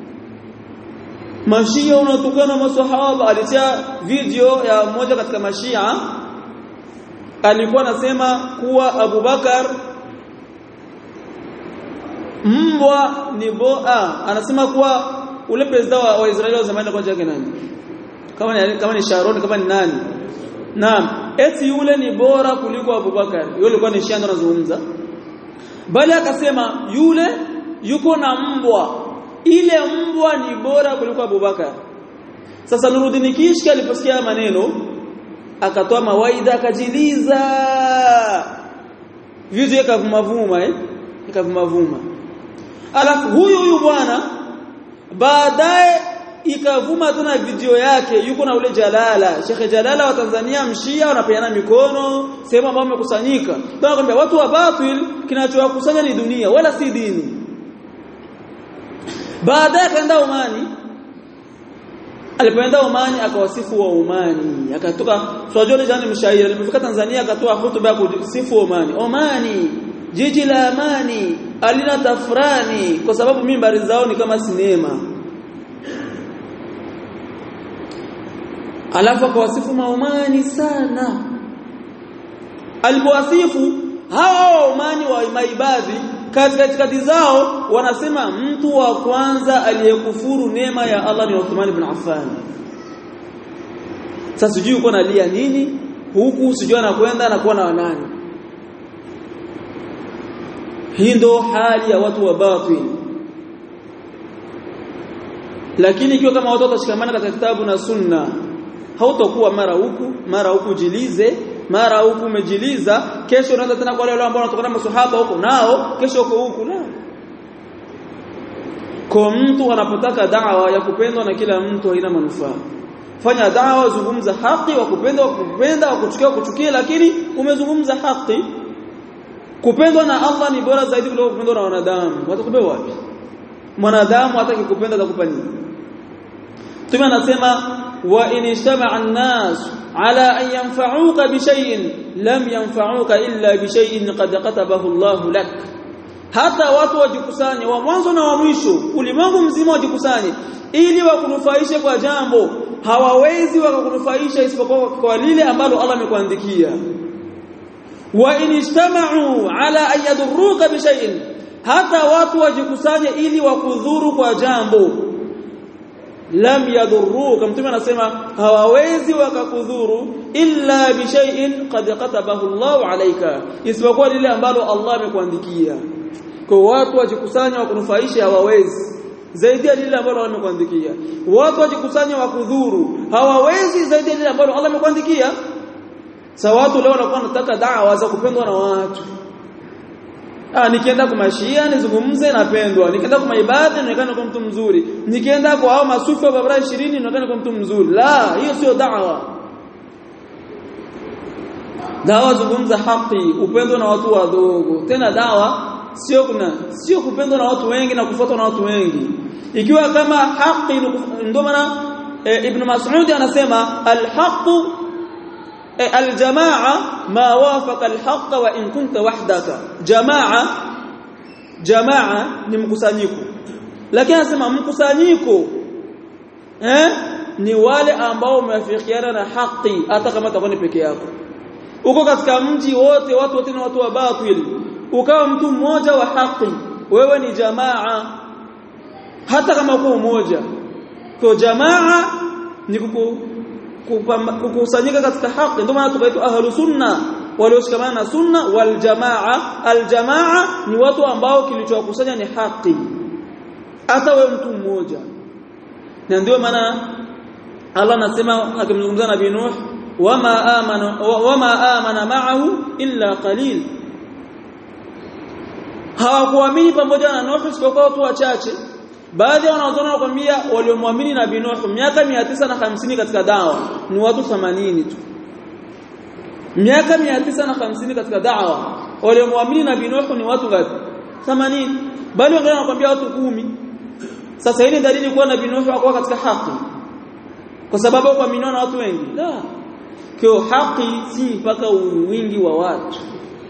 Mashia unatukana maswahaba, alitia video ya mmoja katika mashia alikuwa anasema kuwa Abu Bakar mbwa ni boa, anasema kuwa ule president wa, wa Israeli wa zamani kwa jake nani? Kama ni kama ni Sharon kama ni nani? Naam, eti yule ni bora kuliko Abu Bakar. Yule alikuwa ni shanga anazungumza. Bali akasema yule yuko na mbwa. Ile mbwa ni bora kuliko Abu Bakar. Sasa Nuruddin Kishki aliposikia maneno akatoa mawaidha akajiliza. Video yakavumavuma eh? Ikavumavuma. Alafu huyu huyu bwana baadaye ikavuma tena video yake yuko na ule Jalala, Sheikh Jalala wa Tanzania mshia wanapeana mikono sehemu ambayo wamekusanyika. Ndio nakwambia watu wa batil kinachowakusanya ni dunia wala si dini. Baadaye kaenda Omani. Alipoenda Omani akawasifu wa Omani, akatoka Swajoni jana mshairi alipofika Tanzania akatoa hotuba ya kusifu Omani. Omani jiji la amani alina tafrani, kwa sababu mimbari zao ni kama sinema. Alafu akawasifu maumani sana. Alipowasifu hawa Omani wa maibadhi katika itikadi zao wanasema mtu wa kwanza aliyekufuru neema ya Allah ni Uthman ibn Affan. Sasa sijui uko nalia nini huku, sijui anakwenda na kuwa na nani. Hii ndio hali ya watu wa batil. Lakini ikiwa kama watu watashikamana katika kitabu na sunna, hautakuwa mara huku mara huku jilize, mara huku umejiliza, kesho unaanza tena kwa wale ambao wanatokana maswahaba huko nao, kesho uko huku na. Kwa mtu anapotaka da'wa ya kupendwa na kila mtu haina manufaa. Fanya da'wa, zungumza haki, wa kupenda wa kupenda, wa kuchukia kuchukia, lakini umezungumza haki. Kupendwa na Allah ni bora zaidi kuliko kupendwa na wanadamu. Watakupewa wapi? Mwanadamu hataki kupenda atakupa nini? Tume anasema wa in istama'a an-nas ala an yanfa'uka bi shay'in lam yanfa'uka illa bi shay'in qad katabahu Allah lak. Hata watu wajikusanye wa mwanzo na wa mwisho, ulimwengu mzima wajikusanye ili wakunufaishe kwa jambo, hawawezi wakakunufaisha isipokuwa kwa lile ambalo Allah amekuandikia. Wa in istama'u ala an yadurruka bi shay'in, hata watu wajikusanye ili wakudhuru kwa jambo, lam yadurruka, mtume anasema hawawezi wakakudhuru illa bi shay'in qad katabahu Allahu alayka, isipokuwa lile ambalo Allah amekuandikia. Kwa watu wajikusanya wakunufaisha hawawezi zaidi ya lile ambalo Allah amekuandikia. Watu wajikusanya wakudhuru hawawezi zaidi ya lile ambalo Allah amekuandikia. Sasa watu leo wanakuwa wanataka da'wa za kupendwa na watu. Ah, nikienda kwa mashia nizungumze napendwa, nikienda kwa ibada nionekane kama mtu mzuri, nikienda kwa hao masufi wa barabara ishirini nionekane kama mtu mzuri. La, hiyo sio da'wa. Dawa zungumza haki, upendo na watu wadogo. Tena dawa sio kuna sio kupendwa na watu wengi na kufuatwa na watu wengi. Ikiwa kama haki, ndio maana e, Ibn Mas'ud anasema al-haqqu e, al-jamaa ma wafaqa al-haqqa wa in kunta wahdaka. Jamaa jamaa ni mkusanyiko, lakini anasema mkusanyiko eh ni wale ambao wameafikiana na haki, hata kama utakuwa ni peke yako. Uko katika mji wote watu wote ni watu wa batili, ukawa mtu mmoja wa haki, wewe ni jamaa, hata kama uko mmoja. Kwa jamaa ni kuku, kukusanyika katika haki. Ndio maana tukaitwa ahlus sunna, walioshikamana na sunna. Wal jamaa, al jamaa ni watu ambao kilichowakusanya ni haki, hata wewe mtu mmoja. Na ndio maana Allah anasema akimzungumza Nabii Nuh, wama amana wama amana ma'ahu illa qalil, hawakuamini pamoja na Nuh isipokuwa watu wachache. Baadhi ya wanaozona wakwambia waliomwamini Nabii Nuh miaka mia tisa na hamsini katika dawa ni watu themanini tu. Miaka mia tisa na hamsini katika dawa waliomwamini Nabii Nuh ni watu ngapi? themanini. Bali wengine wanakwambia watu kumi. Sasa hii ni dalili kuwa Nabii Nuh hakuwa katika haki kwa sababu kuaminiwa na watu wengi. La, kwa haki si mpaka wingi wa watu,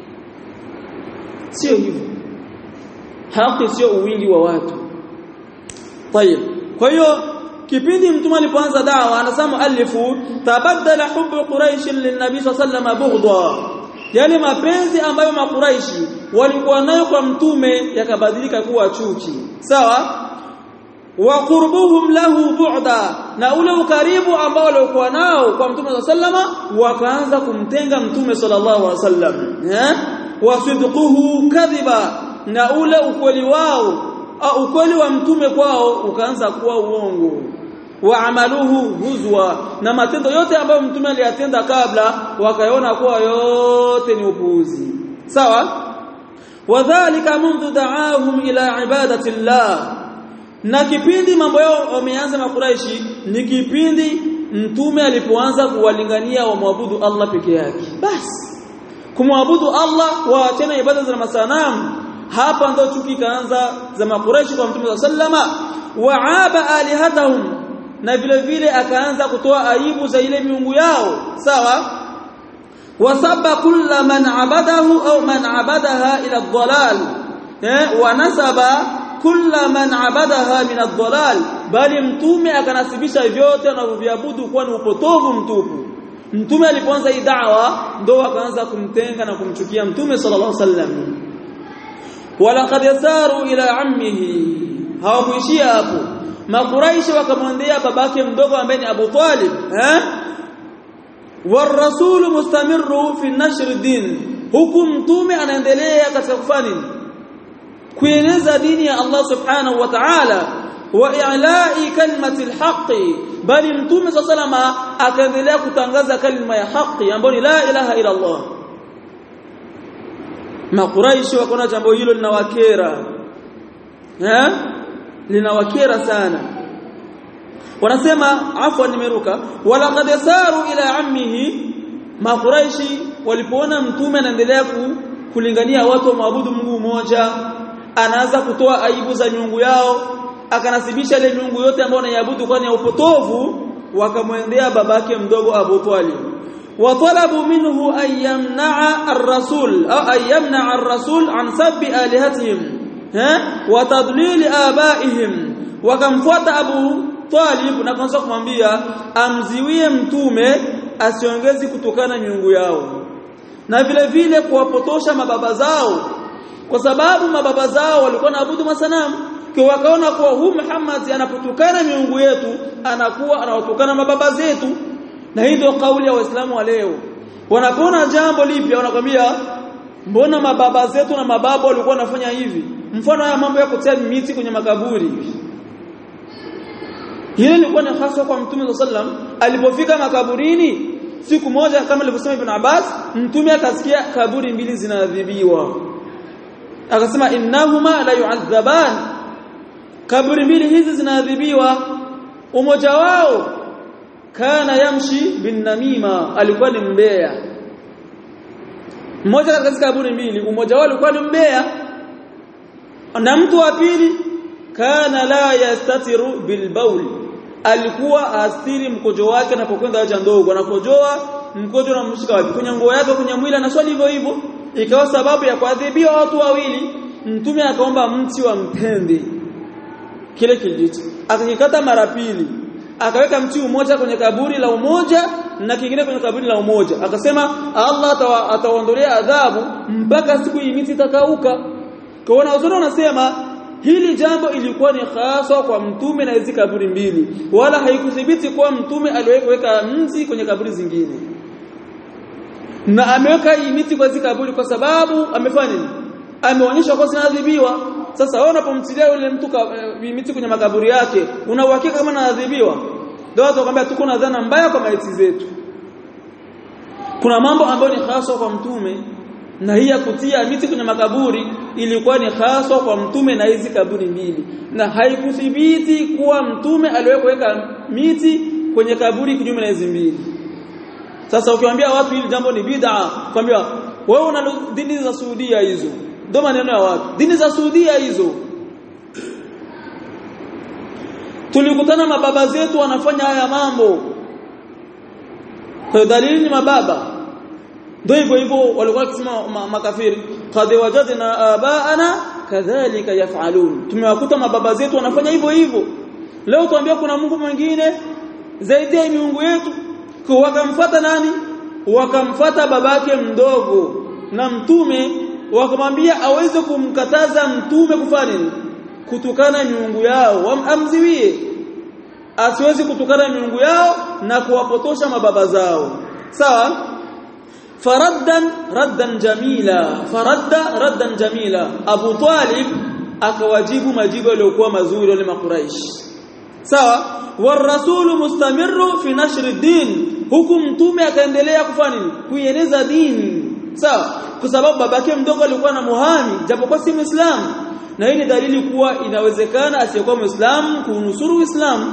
sio hivyo. Haki sio wingi wa watu. Tayeb, kwa hiyo kipindi mtume alipoanza dawa anasema alifu tabaddala hubbu quraish lin-nabii sallallahu alayhi wasallam bughdha, yale mapenzi ambayo makuraishi walikuwa nayo kwa mtume yakabadilika kuwa chuki. Sawa? Wa qurbuhum lahu bu'da, na ule ukaribu ambao walikuwa nao kwa mtume sallama wakaanza kumtenga mtume sallallahu alaihi wasallam. Eh? Wa sidquhu kadhiba, na ule ukweli wao au ukweli wa mtume kwao ukaanza kuwa uongo. Wa amaluhu huzwa, na matendo yote ambayo mtume aliyatenda kabla wakaona kuwa yote ni upuuzi. Sawa? Wadhālika mundu da'ahum ila ibadati Allah, na kipindi mambo yao wameanza makuraishi ni kipindi mtume alipoanza kuwalingania wamwabudu Allah peke yake. Basi kumwabudu Allah, waachane ibada za masanamu. Hapa ndo chuki kaanza za makuraishi kwa mtume sallama. Wa'aba alihatahum, na vile vile akaanza kutoa aibu za ile miungu yao. Sawa? Wasaba kulla man abadahu au man abadaha ila ad-dhalal, eh wa nasaba kulla man abadaha min ad-dhalal, bali mtume akanasibisha vyote anavyoviabudu kuwa ni upotovu mtupu. Mtume alipoanza hii da'wa ndo akaanza kumtenga na kumchukia mtume sallallahu alaihi wasallam. Walaqad yasaru ila ammihi, hawakuishia hapo. Makuraishi wakamwendea babake mdogo ambaye ni Abu Talib, eh والرسول مستمر في نشر الدين, huku mtume anaendelea katika kufanya nini? Kueneza dini ya Allah subhanahu wa ta'ala, wa i'la'i kalimati al-haqqi, bali mtume sallama akaendelea kutangaza kalima ya haki ambayo ni la ilaha ila Allah. Makuraishi wakaona jambo hilo linawakera, eh linawakera sana. Wanasema afwan nimeruka, walaqad yasaru ila ammihi, makuraishi walipoona mtume anaendelea kulingania watu waabudu Mungu mmoja, anaanza kutoa aibu za miungu yao, akanasibisha ile miungu yote ambayo wanaiabudu kwa ni upotovu, wakamwendea babake mdogo Abu Talib. Watalabu minhu an yamna'a ar-rasul au an yamna'a ar-rasul an sabbi alihatihim, eh wa tadlil abaihim. Wakamfuata Abu Talib na kuanza kumwambia amziwie mtume asiongezi kutokana miungu yao, na vile vile kuwapotosha mababa zao, kwa sababu mababa zao walikuwa naabudu masanamu. kwa wakaona kuwa huyu Muhammad anapotukana miungu yetu anakuwa anawatukana mababa zetu. Na hii ndio kauli ya Waislamu wa leo. Wanapoona jambo lipya wanakwambia mbona mababa zetu na mababu walikuwa wanafanya hivi? Mfano haya mambo ya kutia miti kwenye makaburi. Hili lilikuwa ni hasa kwa Mtume sallam alipofika makaburini siku moja kama alivyosema Ibn Abbas, Mtume akasikia kaburi mbili zinaadhibiwa. Akasema innahuma la yu'adhaban. Kaburi mbili hizi zinaadhibiwa. Umoja wao kana yamshi bin namima, alikuwa ni mbea. Mmoja katika kaburi mbili umoja wao alikuwa ni mbea. Na mtu wa pili kana la yastatiru bil bawl, alikuwa astiri mkojo wake anapokwenda haja ndogo, anakojoa mkojo unamshika wapi? Kwenye nguo yake, kwenye mwili, na swali hivyo hivyo. Ikawa sababu ya kuadhibiwa watu wawili. Mtume akaomba mti wa mtende, kile kijiti akakikata mara pili, akaweka mti mmoja kwenye kaburi la umoja na kingine kwenye kaburi la umoja. Akasema Allah atawaondolea adhabu mpaka siku hii miti itakauka. Kwa wanaozoni wanasema hili jambo ilikuwa ni hasa kwa Mtume na hizi kaburi mbili, wala haikuthibiti kwa Mtume aliweka mti kwenye kaburi zingine. Na ameweka hii miti kwa hizi kaburi kwa sababu amefanya nini? Ameonyesha kwa zinaadhibiwa. Sasa wao unapomtilia yule mtu miti kwenye makaburi yake, una uhakika kama anaadhibiwa? Ndio watu wakwambia tuko na dhana mbaya kwa maiti zetu. Kuna mambo ambayo ni hasa kwa Mtume, na hii ya kutia miti kwenye makaburi ilikuwa ni hasa kwa Mtume na hizi kaburi mbili, na haikuthibiti kuwa Mtume aliweka miti kwenye kaburi kinyume na hizi mbili. Sasa ukiwaambia watu hili jambo ni bid'a, kwambia wewe una dini za Saudia hizo. Ndio maneno ya watu. Dini za Saudia hizo. Tulikutana mababa zetu wanafanya haya mambo. Kwa dalili ni mababa. Ndio hivyo hivyo walikuwa wakisema makafiri, qad wajadna abaana kadhalika yaf'alun. Tumewakuta mababa zetu wanafanya hivyo hivyo. Leo tuambia kuna Mungu mwingine zaidi ya miungu yetu. Kwa wakamfuata nani? Wakamfuata babake mdogo. Na Mtume wakamwambia aweze kumkataza Mtume kufanya nini? Kutukana miungu yao, wamamziwie asiwezi kutukana miungu yao na kuwapotosha mababa zao. Sawa? Faraddan raddan jamila, faradda raddan jamila. Abu Talib akawajibu majibu yaliyokuwa mazuri wale makuraish. Sawa? Warasulu mustamirru fi nashri din, huku Mtume akaendelea kufanya nini? Kuieneza dini. Sawa? Kwa sababu babake mdogo alikuwa na muhami japokuwa si Muislamu, na hii ni dalili kuwa inawezekana asiyekuwa Muislamu kunusuru Uislamu.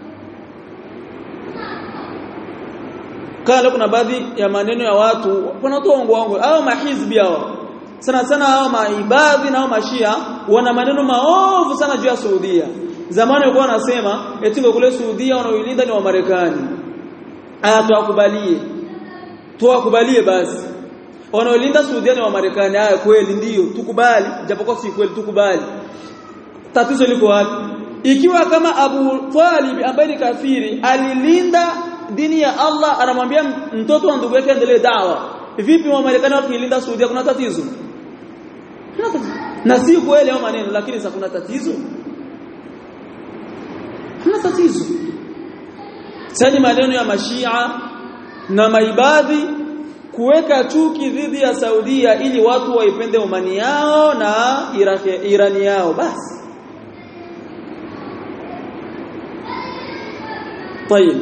Kana kuna baadhi ya maneno ya watu wanatoa ongo ongo au mahizbi hao, sana sana hao maibadhi na hao mashia wana maneno maovu sana juu ya Saudia. Zamani walikuwa wanasema eti kule Saudia wanaoilinda ni wa Marekani. Aya, tuwakubalie tuwakubalie basi, wanaolinda Saudia ni wa Marekani. Haya, kweli ndio tukubali, japokuwa si kweli tukubali. Tatizo liko wapi? Ikiwa kama Abu Talib ambaye ni kafiri alilinda dini ya Allah, anamwambia mtoto wa ndugu yake endelee dawa, vipi wa Marekani wakilinda Saudia? Kuna tatizo? Kuna tatizo. Na si kweli hao maneno, lakini sasa kuna tatizo. Kuna tatizo. Sasa maneno ya mashia na maibadhi kuweka chuki dhidi ya Saudia ili watu waipende Omani yao na Irani yao basi. Tayeb.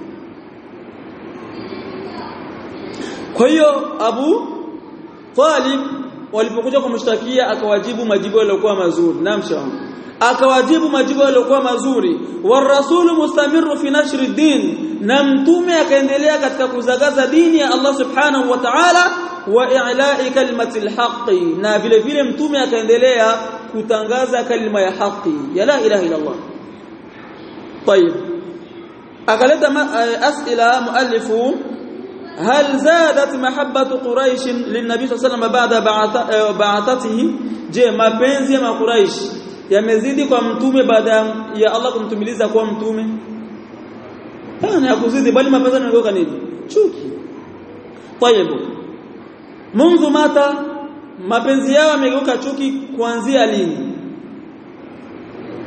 Kwa hiyo Abu Talib walipokuja kumshtakia akawajibu majibu yaliokuwa mazuri. Naam shamu. Akawajibu majibu yaliokuwa mazuri. Warasulu mustamirru fi nashri din, na Mtume akaendelea katika kuzagaza dini ya Allah subhanahu wa ta'ala wa i'la'i kalimatil haqqi, na vile vile Mtume akaendelea kutangaza kalima ya haki ya la ilaha illa Allah. Tayeb. Akaleta as'ila muallifu, hal zadat mahabbatu quraish lin-nabi sallallahu alayhi wasallam ba'da ba'athatihi, je mapenzi ya Quraish yamezidi kwa Mtume baada ya Allah kumtumiliza kwa Mtume? Hapana, yakuzidi, bali mapenzi yanayoka nini? Chuki. Tayeb. Mungu mata mapenzi yao yamegeuka chuki kuanzia lini?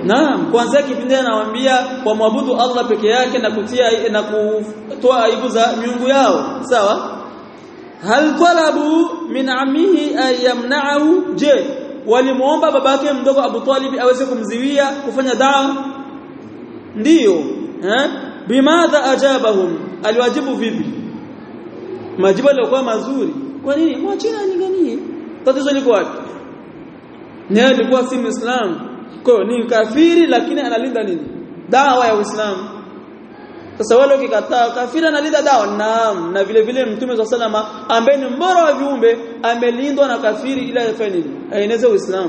Naam, kwanza kipindi anawaambia wamwabudu Allah peke yake na kutia na kutoa aibu za miungu yao. Sawa? Hal talabu min ammihi ay yamna'ahu? Je, walimuomba babake mdogo Abu Talib aweze kumziwia kufanya da'wa? Ndiyo. Eh? Bimadha ajabahum? Aliwajibu vipi? Majibu yalikuwa mazuri. Kwa nini? Mwachina alinganie. Tatizo liko wapi? Naye alikuwa si Muislamu. Kwa ni kafiri lakini analinda nini? Dawa ya Uislamu. Sasa wale ukikataa kafiri analinda dawa. Naam, na vile vile Mtume swalla salama ambaye ni mbora wa viumbe amelindwa na kafiri ila afanye nini? Aeneze Uislamu.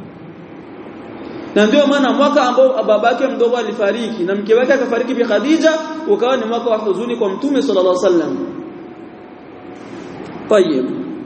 Na ndio maana mwaka ambao babake mdogo alifariki na mke wake akafariki Bi Khadija ukawa ni mwaka wa huzuni kwa Mtume sallallahu alaihi wasallam. Tayyib.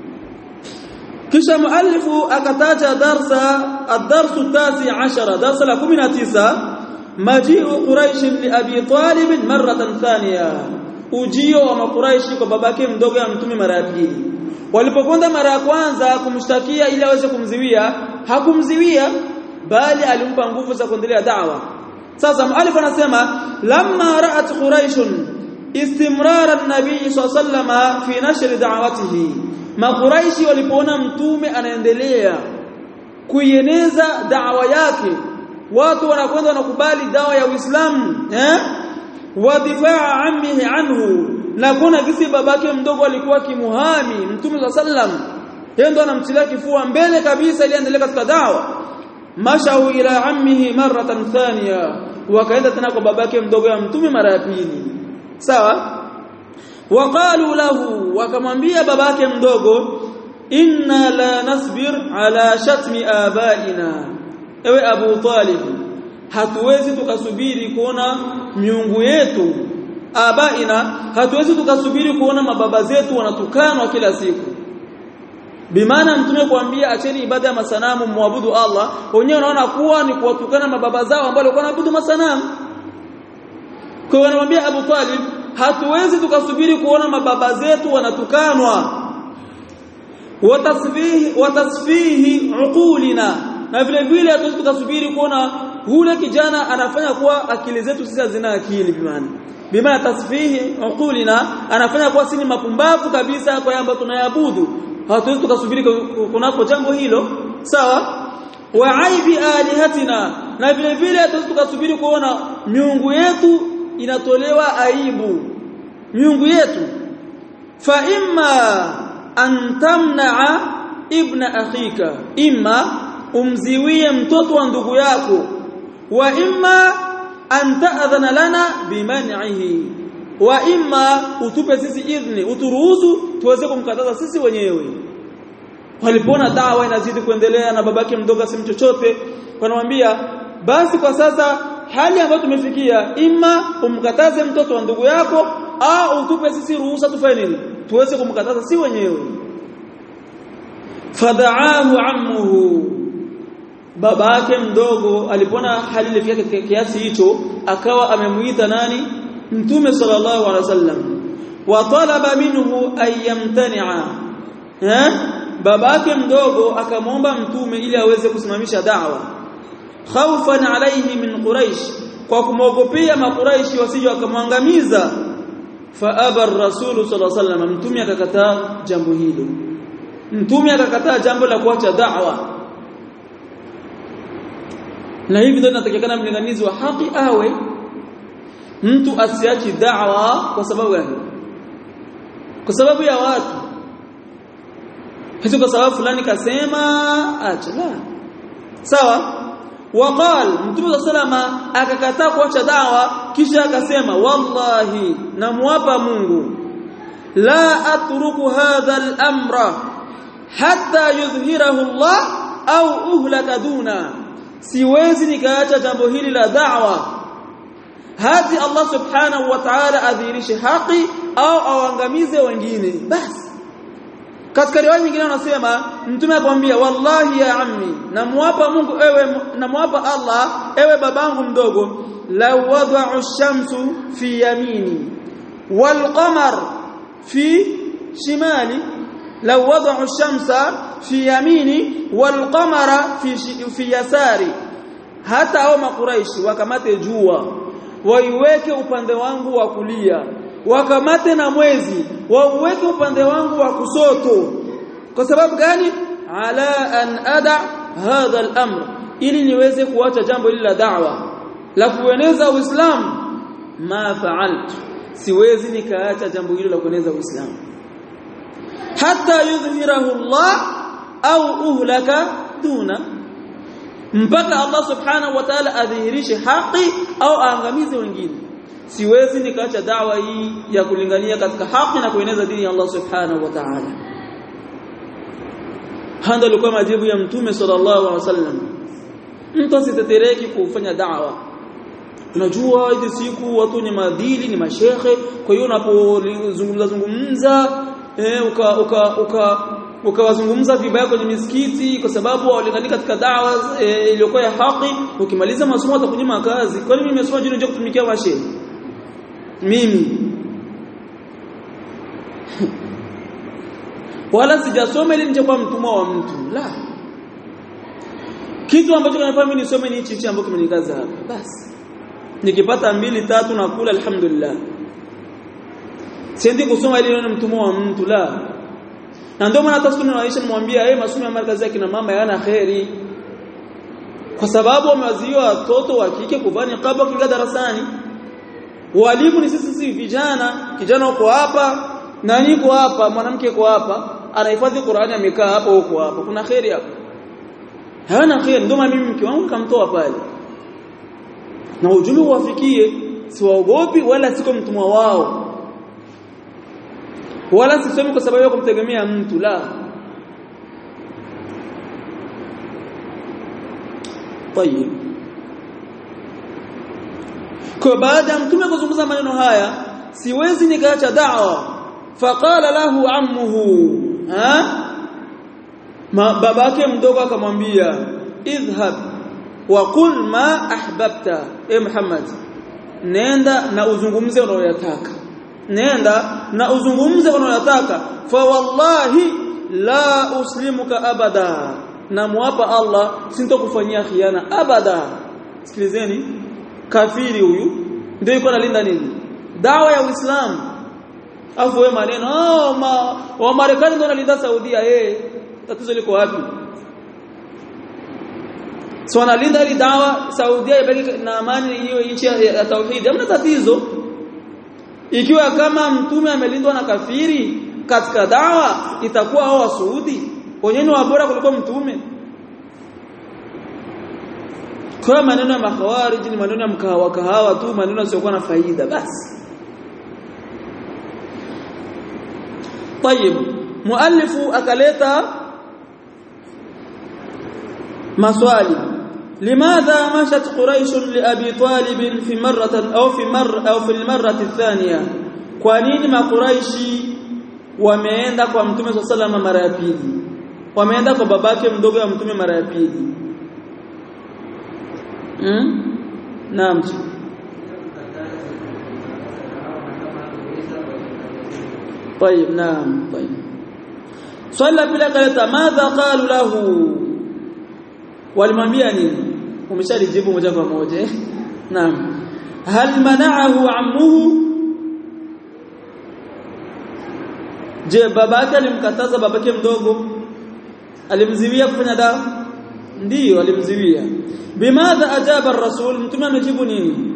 Kisha muallifu akataja darsa ad-darsu at-tasi ashara darsa la kumi na tisa maji'u Quraish li Abi Talib maratan thaniya, ujio wa makuraishi kwa babake mdogo ya Mtume mara ya pili. Walipokwenda mara ya kwanza kumshtakia ili aweze kumziwia, hakumziwia bali alimpa nguvu za kuendelea da'wa. Sasa muallifu anasema lamma ra'at Quraish istimrara an-nabii sallallahu alayhi wasallam fi nashr da'watihi, makuraishi walipoona Mtume anaendelea kuieneza da'wa yake, watu wanakwenda wanakubali dawa ya Uislamu, eh wa difaa ammihi anhu, na kuna kisi babake mdogo alikuwa kimuhami Mtume sallam, yeye ndo anamtilia kifua mbele kabisa ili aendelee katika dawa. Mashau ila ammihi maratan thaniya, wakaenda tena kwa babake mdogo ya Mtume mara ya pili. Sawa? Waqalu lahu, wakamwambia babake mdogo, inna la nasbir ala shatmi abaina, ewe Abu Talib, hatuwezi tukasubiri kuona miungu yetu, abaina, hatuwezi tukasubiri kuona mababa zetu wanatukanwa kila siku. Bimaana Mtume kuambia acheni ibada ya masanamu muabudu Allah, wenyewe wanaona kuwa ni kuwatukana mababa zao ambao walikuwa wanaabudu masanamu. Kwa hiyo anamwambia Abu Talib, hatuwezi tukasubiri kuona mababa zetu wanatukanwa. Watasfihi watasfihi uqulina, na vile vile hatuwezi tukasubiri kuona yule kijana anafanya kuwa akili zetu sisi hazina akili. Bimaana bimaana tasfihi uqulina, anafanya kuwa sisi mapumbavu kabisa kwa yamba tunayabudu. Hatuwezi tukasubiri kunako jambo hilo. Sawa? Wa aibi alihatina, na vile vile hatuwezi tukasubiri kuona miungu yetu inatolewa aibu, miungu yetu. Fa imma an tamna'a ibna akhika, imma umziwie mtoto wa ndugu yako, wa imma an ta'adhana lana biman'ihi, wa imma utupe sisi idhni, uturuhusu tuweze kumkataza sisi wenyewe. Walipona dawa inazidi kuendelea na babake mdogo si chochote, wanamwambia basi kwa sasa hali ambayo tumefikia, imma umkataze mtoto wa ndugu yako au utupe sisi ruhusa tufanye nini, tuweze kumkataza si wenyewe. Fada'ahu ammuhu, babake mdogo alipona hali ilifikia kiasi hicho, akawa amemuita nani? Mtume sallallahu alaihi wasallam. Wa talaba minhu ay yamtani'a, eh babake mdogo akamwomba Mtume ili aweze kusimamisha da'wa, khawfan alayhi min Quraish, kwa kumwogopea makuraishi wasije wakamwangamiza. Fa aba ar-rasul sallallahu alaihi wasallam, Mtume akakataa jambo hilo. Mtume akakataa jambo la kuacha da'wa. Na hivi ndio inatakikana mlinganizi wa haki awe, mtu asiachi da'wa kwa sababu gani? Kwa sababu ya watu. Hizo kwa sababu fulani kasema acha la. Sawa? Waqal Mtume salama akakataa kuacha da'wa, kisha akasema wallahi, namuapa Mungu, la atruku hadha al-amra hatta yudhhirahu Allah au uhlaka duna, siwezi nikaacha jambo hili la da'wa hadi Allah subhanahu wa ta'ala adhirishe haki au awangamize wengine. Basi katika riwaya nyingine anasema Mtume akamwambia wallahi ya ammi, namuapa Mungu, ewe namuapa Allah, ewe babangu mdogo, la wada'u ash-shamsu fi yamini wal qamar fi shimali, la wada'u ash-shamsa fi yamini wal qamara fi fi yasari hata hao makuraishi wakamate jua waiweke upande wangu wa kulia, wakamate na mwezi wauweke upande wangu wa kusoto. Kwa sababu gani? Ala an ada hadha al-amr, ili niweze kuacha jambo hili la da'wa la kueneza Uislamu. Ma fa'altu, siwezi nikaacha jambo hilo la kueneza Uislamu hata yudhhirahu Allah au uhlaka duna, mpaka Allah subhanahu wa ta'ala adhihirishe haki au aangamize wengine. Siwezi nikaacha da'wa hii ya kulingania katika haki na kueneza dini ya Allah subhanahu wa ta'ala. Handa alikuwa majibu ya Mtume sallallahu alaihi wasallam. Mtu asitetereki kufanya da'wa. Unajua hizi siku watu ni madili, ni mashehe, kwa hiyo unapozungumza zungumza eh uka uka uka ukawazungumza vibaya kwenye misikiti kwa sababu walingania katika da'wa e, iliyokuwa ya haki, ukimaliza masomo utakunyima kazi. Kwa nini mimi nimesoma jini nje kutumikia mashehe? Mimi wala sijasoma ili nje kwa mtumwa wa mtu. La, kitu ambacho kinafanya mimi nisome ni hichi ambacho kimenikaza hapa. Basi nikipata mbili tatu na kula alhamdulillah. Siendi kusoma ili nione mtumwa wa mtu. La, na ndio maana hata siku ninaisha nimwambia yeye masomo ya markazi yake na mama yana khairi, kwa sababu wamewaziwa watoto wa kike kuvani kabla kuingia darasani. Walimu ni sisi sisi vijana, kijana uko hapa na niko hapa, mwanamke uko hapa, anahifadhi Qur'ani amekaa hapo huko hapa. Kuna khairi hapo? Hana khairi. Ndio mimi mke wangu kamtoa pale. Na ujumbe uwafikie, siwaogopi wala siko mtumwa wao. Wala sisomi kwa sababu ya kumtegemea mtu. La. Tayeb. Kwa baada ya Mtume kuzungumza maneno haya, siwezi nikaacha da'wa. Faqala lahu ammuhu, ha? Ma babake mdogo akamwambia, idhhab wa qul ma ahbabta. E Muhammad, nenda na uzungumze unayotaka. Nenda na uzungumze unayotaka. Fa wallahi la uslimuka abada, na muapa Allah sintokufanyia khiana abada. Sikilizeni, kafiri huyu ndio yuko analinda nini? Dawa ya Uislamu. Afu wewe maneno oh ma wa Marekani ndio analinda Saudia. Eh, tatizo liko wapi? So analinda ile dawa Saudia ibaki na amani, hiyo nchi ya tauhid. Hamna tatizo. Ikiwa kama mtume amelindwa na kafiri katika dawa, itakuwa hao wa Saudi wenyewe wa bora kuliko mtume. Kwa maneno ya makhawarij ni maneno ya mkahawa kahawa tu, maneno yasiyokuwa na faida basi. Tayeb, muallifu akaleta maswali. Limadha mashat Quraish li Abi Talib fi marratan au fi marra au fi almarrati athaniya? Kwa nini makuraishi wameenda kwa Mtume sallallahu alayhi wasallam mara ya pili? Wameenda kwa babake mdogo wa Mtume mara ya pili. Hmm? Naam. طيب نعم طيب. Swali la pili akaleta, madha qalu lahu, walimwambia nini? Umeshalijibu moja kwa moja. Naam. Hal mana'ahu ammuhu, je babake alimkataza babake mdogo? Alimziwia kufanya dawa? Ndiyo, alimziwia. Bimadha ajaba ar-rasul, mtume amejibu nini?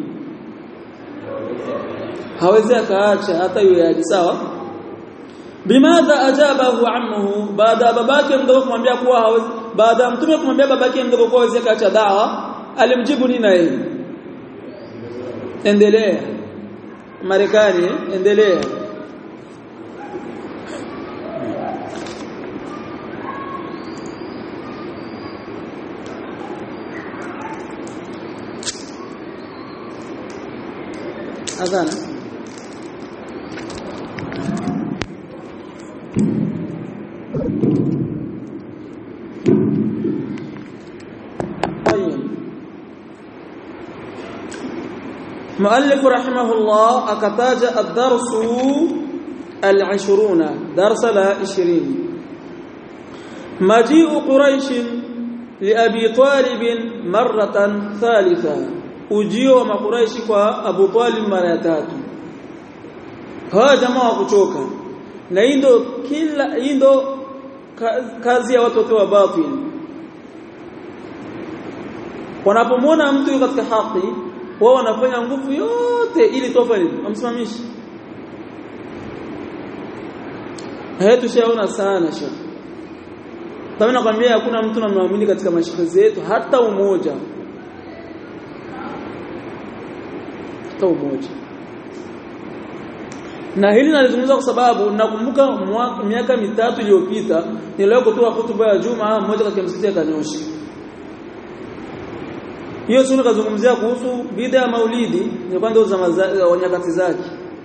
Hawezi akaacha hata yeye aje. Sawa. Bimadha ajabahu ammuhu, baada babake mdogo kumwambia kuwa hawezi, baada mtume kumwambia babake mdogo kuwa hawezi akaacha dawa, alimjibu nini na yeye? Endelea. Marekani, endelea. Adhana. مؤلف رحمه الله أكتاج الدرس العشرون، درس العشرين. مجيء قريش li Abi Talib maratan thalitha ujio wa makuraishi kwa Abu Talib mara ya tatu hawa jamaa kuchoka na hindo kila hindo kazi ya watu wa batil wanapomwona mtu yuko katika haki wao wanafanya nguvu yote ili tofali amsimamishe haya tushaona sana shaka Tawe nakwambia hakuna mtu anamwamini katika mashaka zetu hata umoja. Hata umoja. Na hili nalizungumza kwa sababu nakumbuka miaka mitatu iliyopita niliwahi kutoa hotuba ya Juma mmoja katika msikiti Kanyosha. Hiyo sunna kazungumzia kuhusu bid'a ya Maulidi ni kwanza za nyakati zake.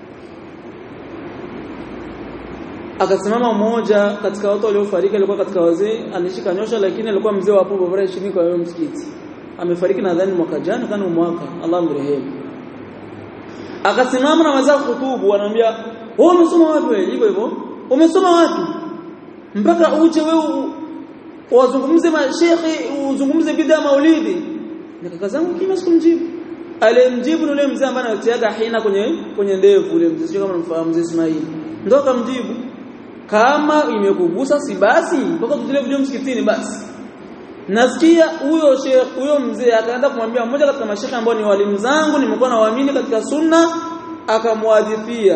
Akasimama mmoja katika watu waliofariki alikuwa katika wazee anaishi Kanyosha lakini alikuwa mzee wa hapo bora ishirini kwa hiyo msikiti. Amefariki nadhani mwaka jana kana mwaka Allah mrehemu. Akasimama na wazao kutubu wanamwambia wewe umesoma wapi wewe hivyo hivyo umesoma wapi mpaka uje wewe wazungumze mashekhi uzungumze bid'a Maulidi nikakazangu kimya sikumjibu alimjibu yule mzee ambaye anatiaga hina kwenye kwenye ndevu yule mzee kama mfahamu mzee Ismail ndio akamjibu kama imekugusa si basi mpaka tutile video msikitini basi nasikia huyo sheikh huyo mzee akaenda kumwambia mmoja katika mashekhi ambao ni walimu zangu nimekuwa nawaamini katika sunna akamwadhifia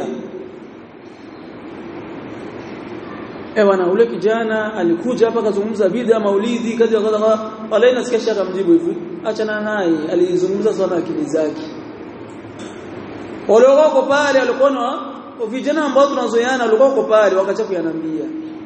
eh bwana ule kijana alikuja hapa kazungumza bid'a Maulidi kazi wakaza wale nasikia shaka mjibu hivi achana naye alizungumza sana akili zake wale wako pale walikuwa na vijana ambao tunazoeana walikuwa wako pale wakacha kuyaniambia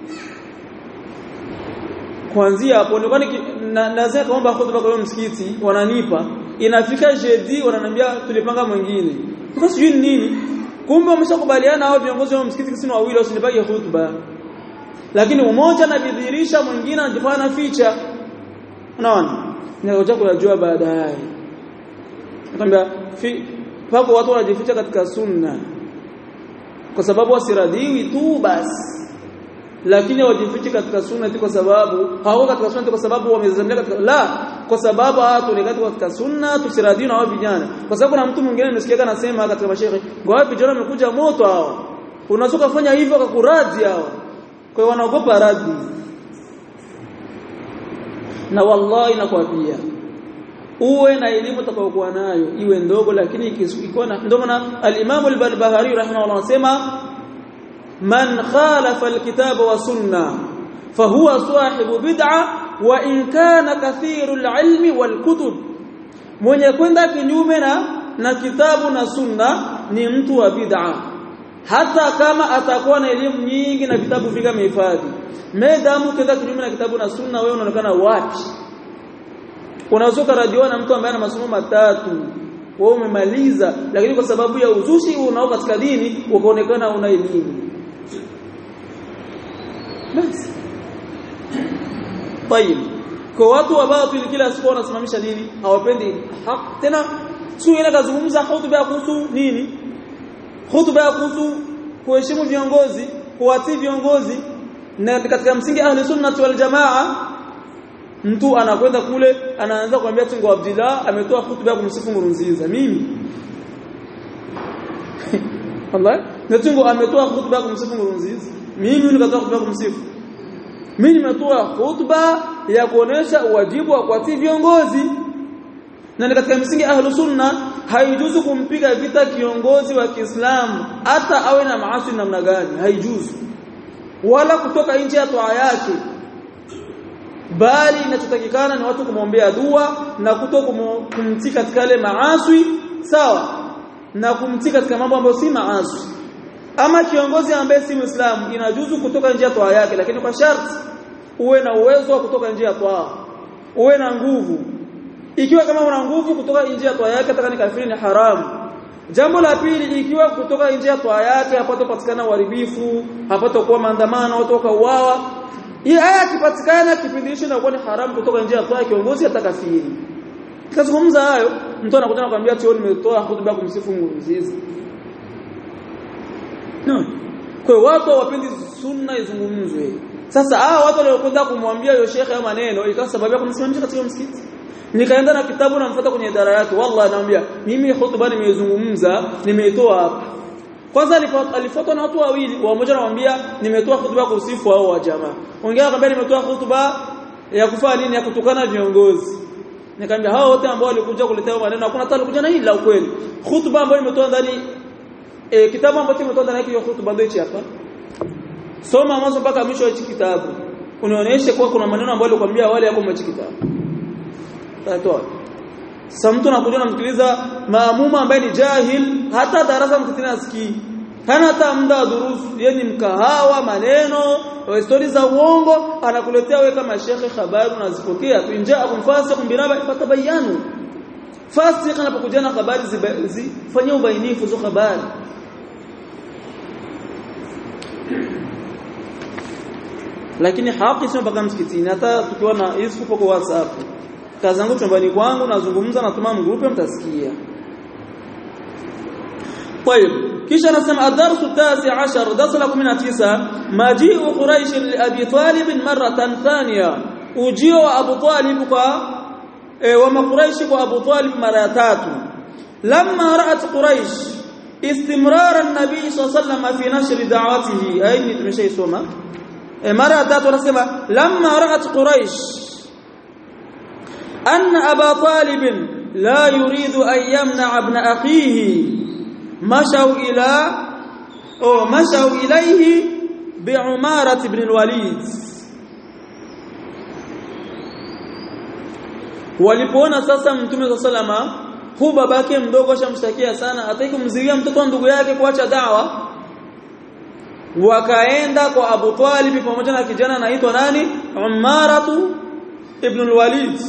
kuanzia hapo nilikuwa nazia kaomba hotuba kwa msikiti wananipa inafika jeudi wananiambia tulipanga mwingine kwa sijui nini kumbe wameshakubaliana hao viongozi wa msikiti kisini wawili wasinipage hotuba lakini mmoja anabidhirisha mwingine anajifanya ficha unaona ninakuja kujua baadaye nakwambia pako watu wanajificha katika sunna kwa sababu wasiradiwi tu basi lakini wajifiche katika sunna kwa sababu hawako katika sunna kwa sababu wamezamia katika la kwa sababu hatu ni katika sunna tusiradiwi na wao vijana kwa sababu na mtu mwingine nimesikia anasema katika mashaikh kwa vijana wamekuja moto hao unaweza kufanya hivyo kwa kuradi hao kwa hiyo wanaogopa radhi na wallahi nakwambia uwe na elimu utakayokuwa nayo iwe ndogo lakini ikiwa na ndio maana al-Imam al-Barbahari rahimahullah anasema man khalafa al-kitaba wa sunna fahuwa sahibu bid'a wa in kana kathiru al-ilmi wal-kutub mwenye kwenda kinyume na na kitabu na sunna ni mtu wa bid'a hata kama atakuwa na elimu nyingi na vitabu vingi amehifadhi medamu kwenda kinyume na kitabu na sunna wewe unaonekana wapi unazoka radio na mtu ambaye ana masomo matatu wewe umemaliza lakini kwa sababu ya uzushi unao katika dini ukaonekana una elimu basi tayeb kwa watu wa batil kila siku wanasimamisha nini hawapendi haki tena sio ile kazungumza hotuba kuhusu nini hotuba kuhusu kuheshimu viongozi kuwatii viongozi na katika msingi ahli sunna wal jamaa mtu anakwenda kule anaanza kumwambia Tungo Abdullah ametoa hotuba kumsifu Nkurunziza mimi wallahi na Tungo ametoa hotuba kumsifu Nkurunziza mimi nikatoa hotuba kumsifu mimi nimetoa hotuba ya kuonesha wajibu wa kuwatii viongozi na katika msingi ahlu sunna haijuzu kumpiga vita kiongozi wa Kiislamu hata awe na maasi namna gani haijuzu wala kutoka nje ya toa yake bali inachotakikana ni watu kumwombea dua na kutoka kumtii katika ile maasi sawa na kumtii katika mambo ambayo si maasi ama kiongozi ambaye si Muislamu inajuzu kutoka nje ya toa yake lakini kwa sharti uwe na uwezo wa kutoka nje ya toa uwe na nguvu ikiwa kama una nguvu kutoka nje ya toa yake atakani kafiri ni haramu jambo la pili ikiwa kutoka nje ya toa yake hapato patikana uharibifu hapato kuwa maandamano watu wakauawa hii aya kipatikana kipindi hicho inakuwa ni haramu kutoka nje ya toa kiongozi atakafiri kazungumza hayo mtu anakuja anakuambia tio nimetoa hotuba kumsifu Nkurunziza no kwa watu wapendi sunna izungumzwe Sasa hao watu waliokwenda kumwambia yule shekhe hayo maneno ikawa sababu ya kunisimamisha katika msikiti. Nikaenda na kitabu na mfuata kwenye idara yake, wallahi anaambia mimi hutuba nimeizungumza nimeitoa hapa. Kwanza alifuatwa na watu wawili, mmoja anamwambia nimetoa hutuba kusifu hao wa jamaa. Mwingine akamwambia nimetoa hutuba ya kufanya nini, ya kutukana viongozi. Nikamwambia hao wote ambao walikuja kuletea maneno hakuna hata alikuja na hili la ukweli. Hutuba ambayo nimetoa ndani e, kitabu ambacho nimetoa ndani yake hiyo hutuba ndio hichi hapa. Soma mwanzo mpaka mwisho wa kitabu. Unionyeshe kwa kuna maneno ambayo alikwambia wale yako mwa kitabu. Tatoa. Sasa mtu anakuja namsikiliza maamuma ambaye ni jahil, hata darasa msikitini asikii. Hana hata muda wa durusu, yeye ni mkahawa maneno, story za uongo, anakuletea wewe kama shekhe habari unazipokea. Injaa kumfasi kumbinaba fatabayanu. Fasi anapokuja na habari zifanyie ubainifu zo habari. Lakini haki sio mpaka msikitini, hata tukiwa na hizo kwa WhatsApp. Kazi zangu chumbani kwangu nazungumza na tuma mgrupe mtasikia. طيب kisha anasema adarsu tasi ashar darasa la kumi na tisa maji'u quraish li abi talib maratan thaniya ujio wa abu talib kwa e, wa makuraishi kwa abu talib mara tatu lamma ra'at quraish istimrar an-nabi sallallahu alayhi wasallam fi nashr da'watihi ayni tumeshaisoma e, mara tatu anasema lamma ra'at quraish أن أبا طالب لا يريد أن يمنع ابن أخيه مشوا إلى أو مشوا إليه بعمارة بن الوليد walipoona sasa mtume sallama hu babake mdogo shamshtakia sana ataki kumzigia mtoto wa ndugu yake kuacha dawa wakaenda kwa Abu Talib pamoja na kijana anaitwa nani Umaratu ibn al-Walid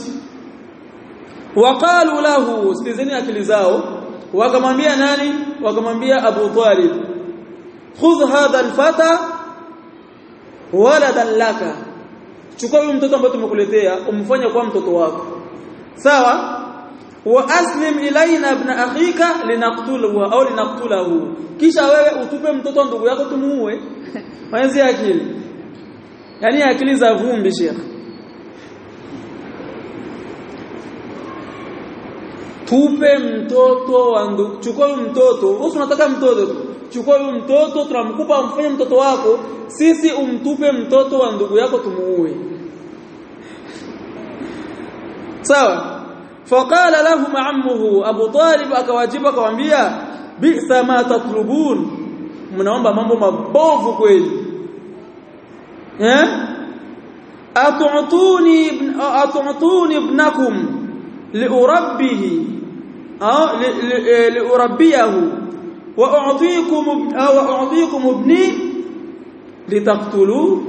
waqalu lahu sikizeni akili zao wakamwambia nani wakamwambia Abu Talib khudh hadha al-fata waladan laka chukua huyo mtoto ambaye tumekuletea umfanye kwa mtoto wako sawa wa aslim ilaina ibn akhika linaqtulahu au linaqtulahu kisha wewe utupe mtoto ndugu yako tumuue maanzi akili yani akili za vumbi sheikh tupe mtoto wa ndugu chukua huyo mtoto wewe unataka mtoto chukua huyo mtoto tunamkupa umfanye mtoto wako sisi umtupe mtoto wa ndugu yako tumuue sawa faqala lahum ammuhu Abu Talib akawajibu akamwambia bi'sa ma tatlubun mnaomba mambo mabovu kweli eh atu'tuni ibn atu'tuni ibnakum liurabbihi au liurabbiyahu wa a'tikum wa a'tikum ibni litaqtulu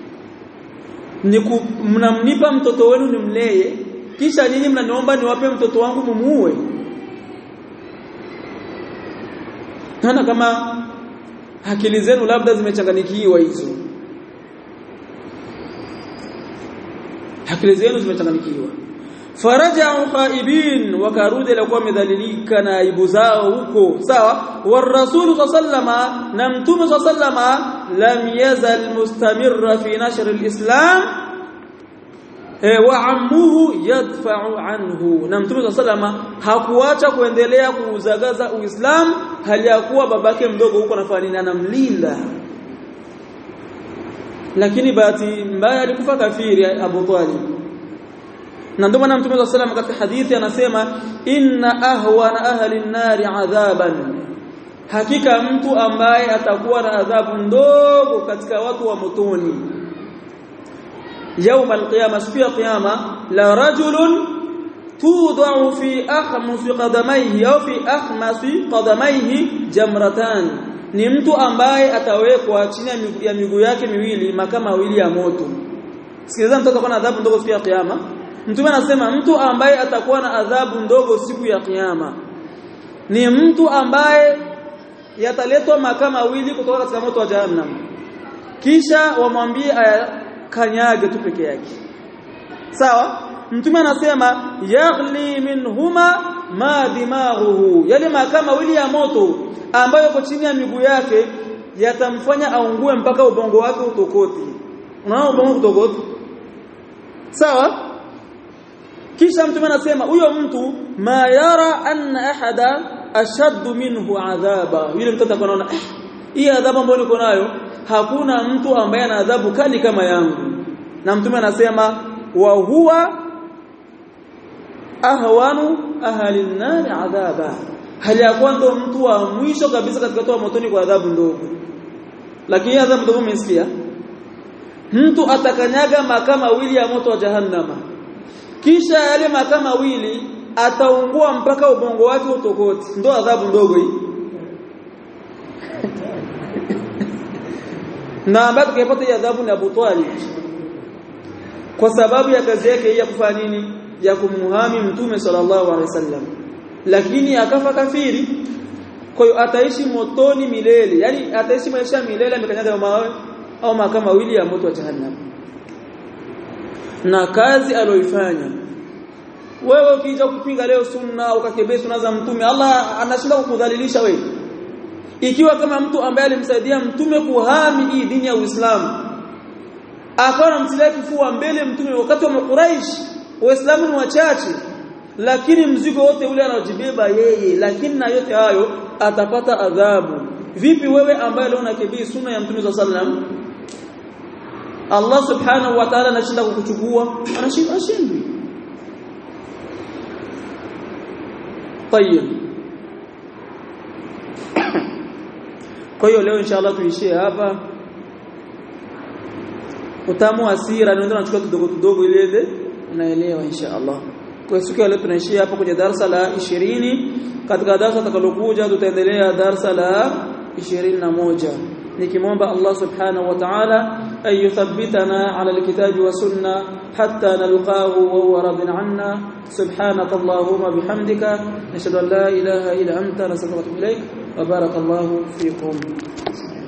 niku mnamnipa mtoto wenu nimlee kisha nyinyi mnaniomba niwape mtoto wangu mumuue Tana kama akili zenu labda zimechanganyikiwa hizo akili zenu zimechanganyikiwa faraja'u khaibin wakarudi alikuwa medhalilika na aibu zao huko sawa war-rasul sallama na mtume sallama lam yazal mustamirra fi nashr al-islam wa ammuhu yadfa'u anhu na mtume sallama hakuacha kuendelea kuuzagaza uislamu hali ya kuwa babake mdogo huko anafanya nini anamlinda lakini bahati mbaya alikufa kafiri Abu Talib na ndio maana mtume sallallahu katika hadithi anasema inna ahwana ahli an-nari adhaban hakika mtu ambaye atakuwa na adhabu ndogo katika watu wa motoni يوم القيامه في قيامه لا رجل توضع في اخمص قدميه au fi akhmasi qadamaihi jamratan ni mtu ambaye atawekwa chini ya miguu yake miwili makaa mawili ya moto sikiliza mtoto kuna adhabu ndogo siku ya kiyama mtume anasema mtu ambaye atakuwa na adhabu ndogo siku ya kiyama ni mtu ambaye yataletwa makaa mawili kutoka katika moto wa jahannam kisha wamwambie kanyage tu peke yake sawa mtume anasema yaghli minhuma ma dimaghuhu yale makaa mawili ya moto ambayo kwa chini ya miguu yake yatamfanya aungue mpaka ubongo wake utokoti unaona ubongo kutogoto sawa. Kisha mtume anasema huyo mtu ma yara anna ahada ashaddu minhu adhaba, yule mtu atakuwa eh, hii adhabu ambayo niko nayo hakuna mtu ambaye ana adhabu kali kama yangu. Na mtume anasema wa huwa ahwanu ahli an-nar adhaba, hali ya kwanza mtu wa mwisho kabisa katika toa motoni kwa adhabu ndogo. Lakini adhabu ndogo umesikia, mtu atakanyaga makaa mawili ya moto wa jahannama, kisha yale makaa mawili ataungua mpaka ubongo wake utokoti, ndo adhabu ndogo hii. Na ambaye tukipata adhabu ni Abu Talib kwa sababu ya kazi yake ya kufanya nini, ya kumuhami mtume sallallahu alaihi wasallam, lakini akafa kafiri. Kwa hiyo ataishi motoni milele, yani ataishi maisha milele amekanyaga mawe au makaa mawili ya moto wa jahannam. Na kazi aloifanya wewe, ukija kupinga leo sunna ukakebea sunna za mtume, Allah anashinda kukudhalilisha wewe. Ikiwa kama mtu ambaye alimsaidia mtume kuhami hii dini ya Uislamu akawa mtilia kifua mbele mtume wakati wa Quraysh, Waislamu ni wachache, lakini mzigo wote ule anajibeba yeye, lakini na yote hayo atapata adhabu. Vipi wewe ambaye leo unakebea sunna ya mtume sallallahu alaihi wasallam, Allah subhanahu wa ta'ala anashinda kukuchukua, anashinda ashindwi. Tayeb, kwa hiyo leo inshallah tuishie hapa. Utamu hasira ndio tunachukua kidogo kidogo ile ile unaelewa inshallah. Kwa siku leo tunaishia hapa kwenye darasa la ishirini. Katika darasa tutakalokuja tutaendelea darasa la ishirini na moja. Nikimwomba Allah subhanahu wa ta'ala ay yuthabbitana ala alkitabi wa sunna hatta nalqahu wa huwa radin anna. Subhanaka Allahumma bihamdika nashhadu an la ilaha illa anta nastaghfiruka wa natubu ilayk wa barakallahu fiikum.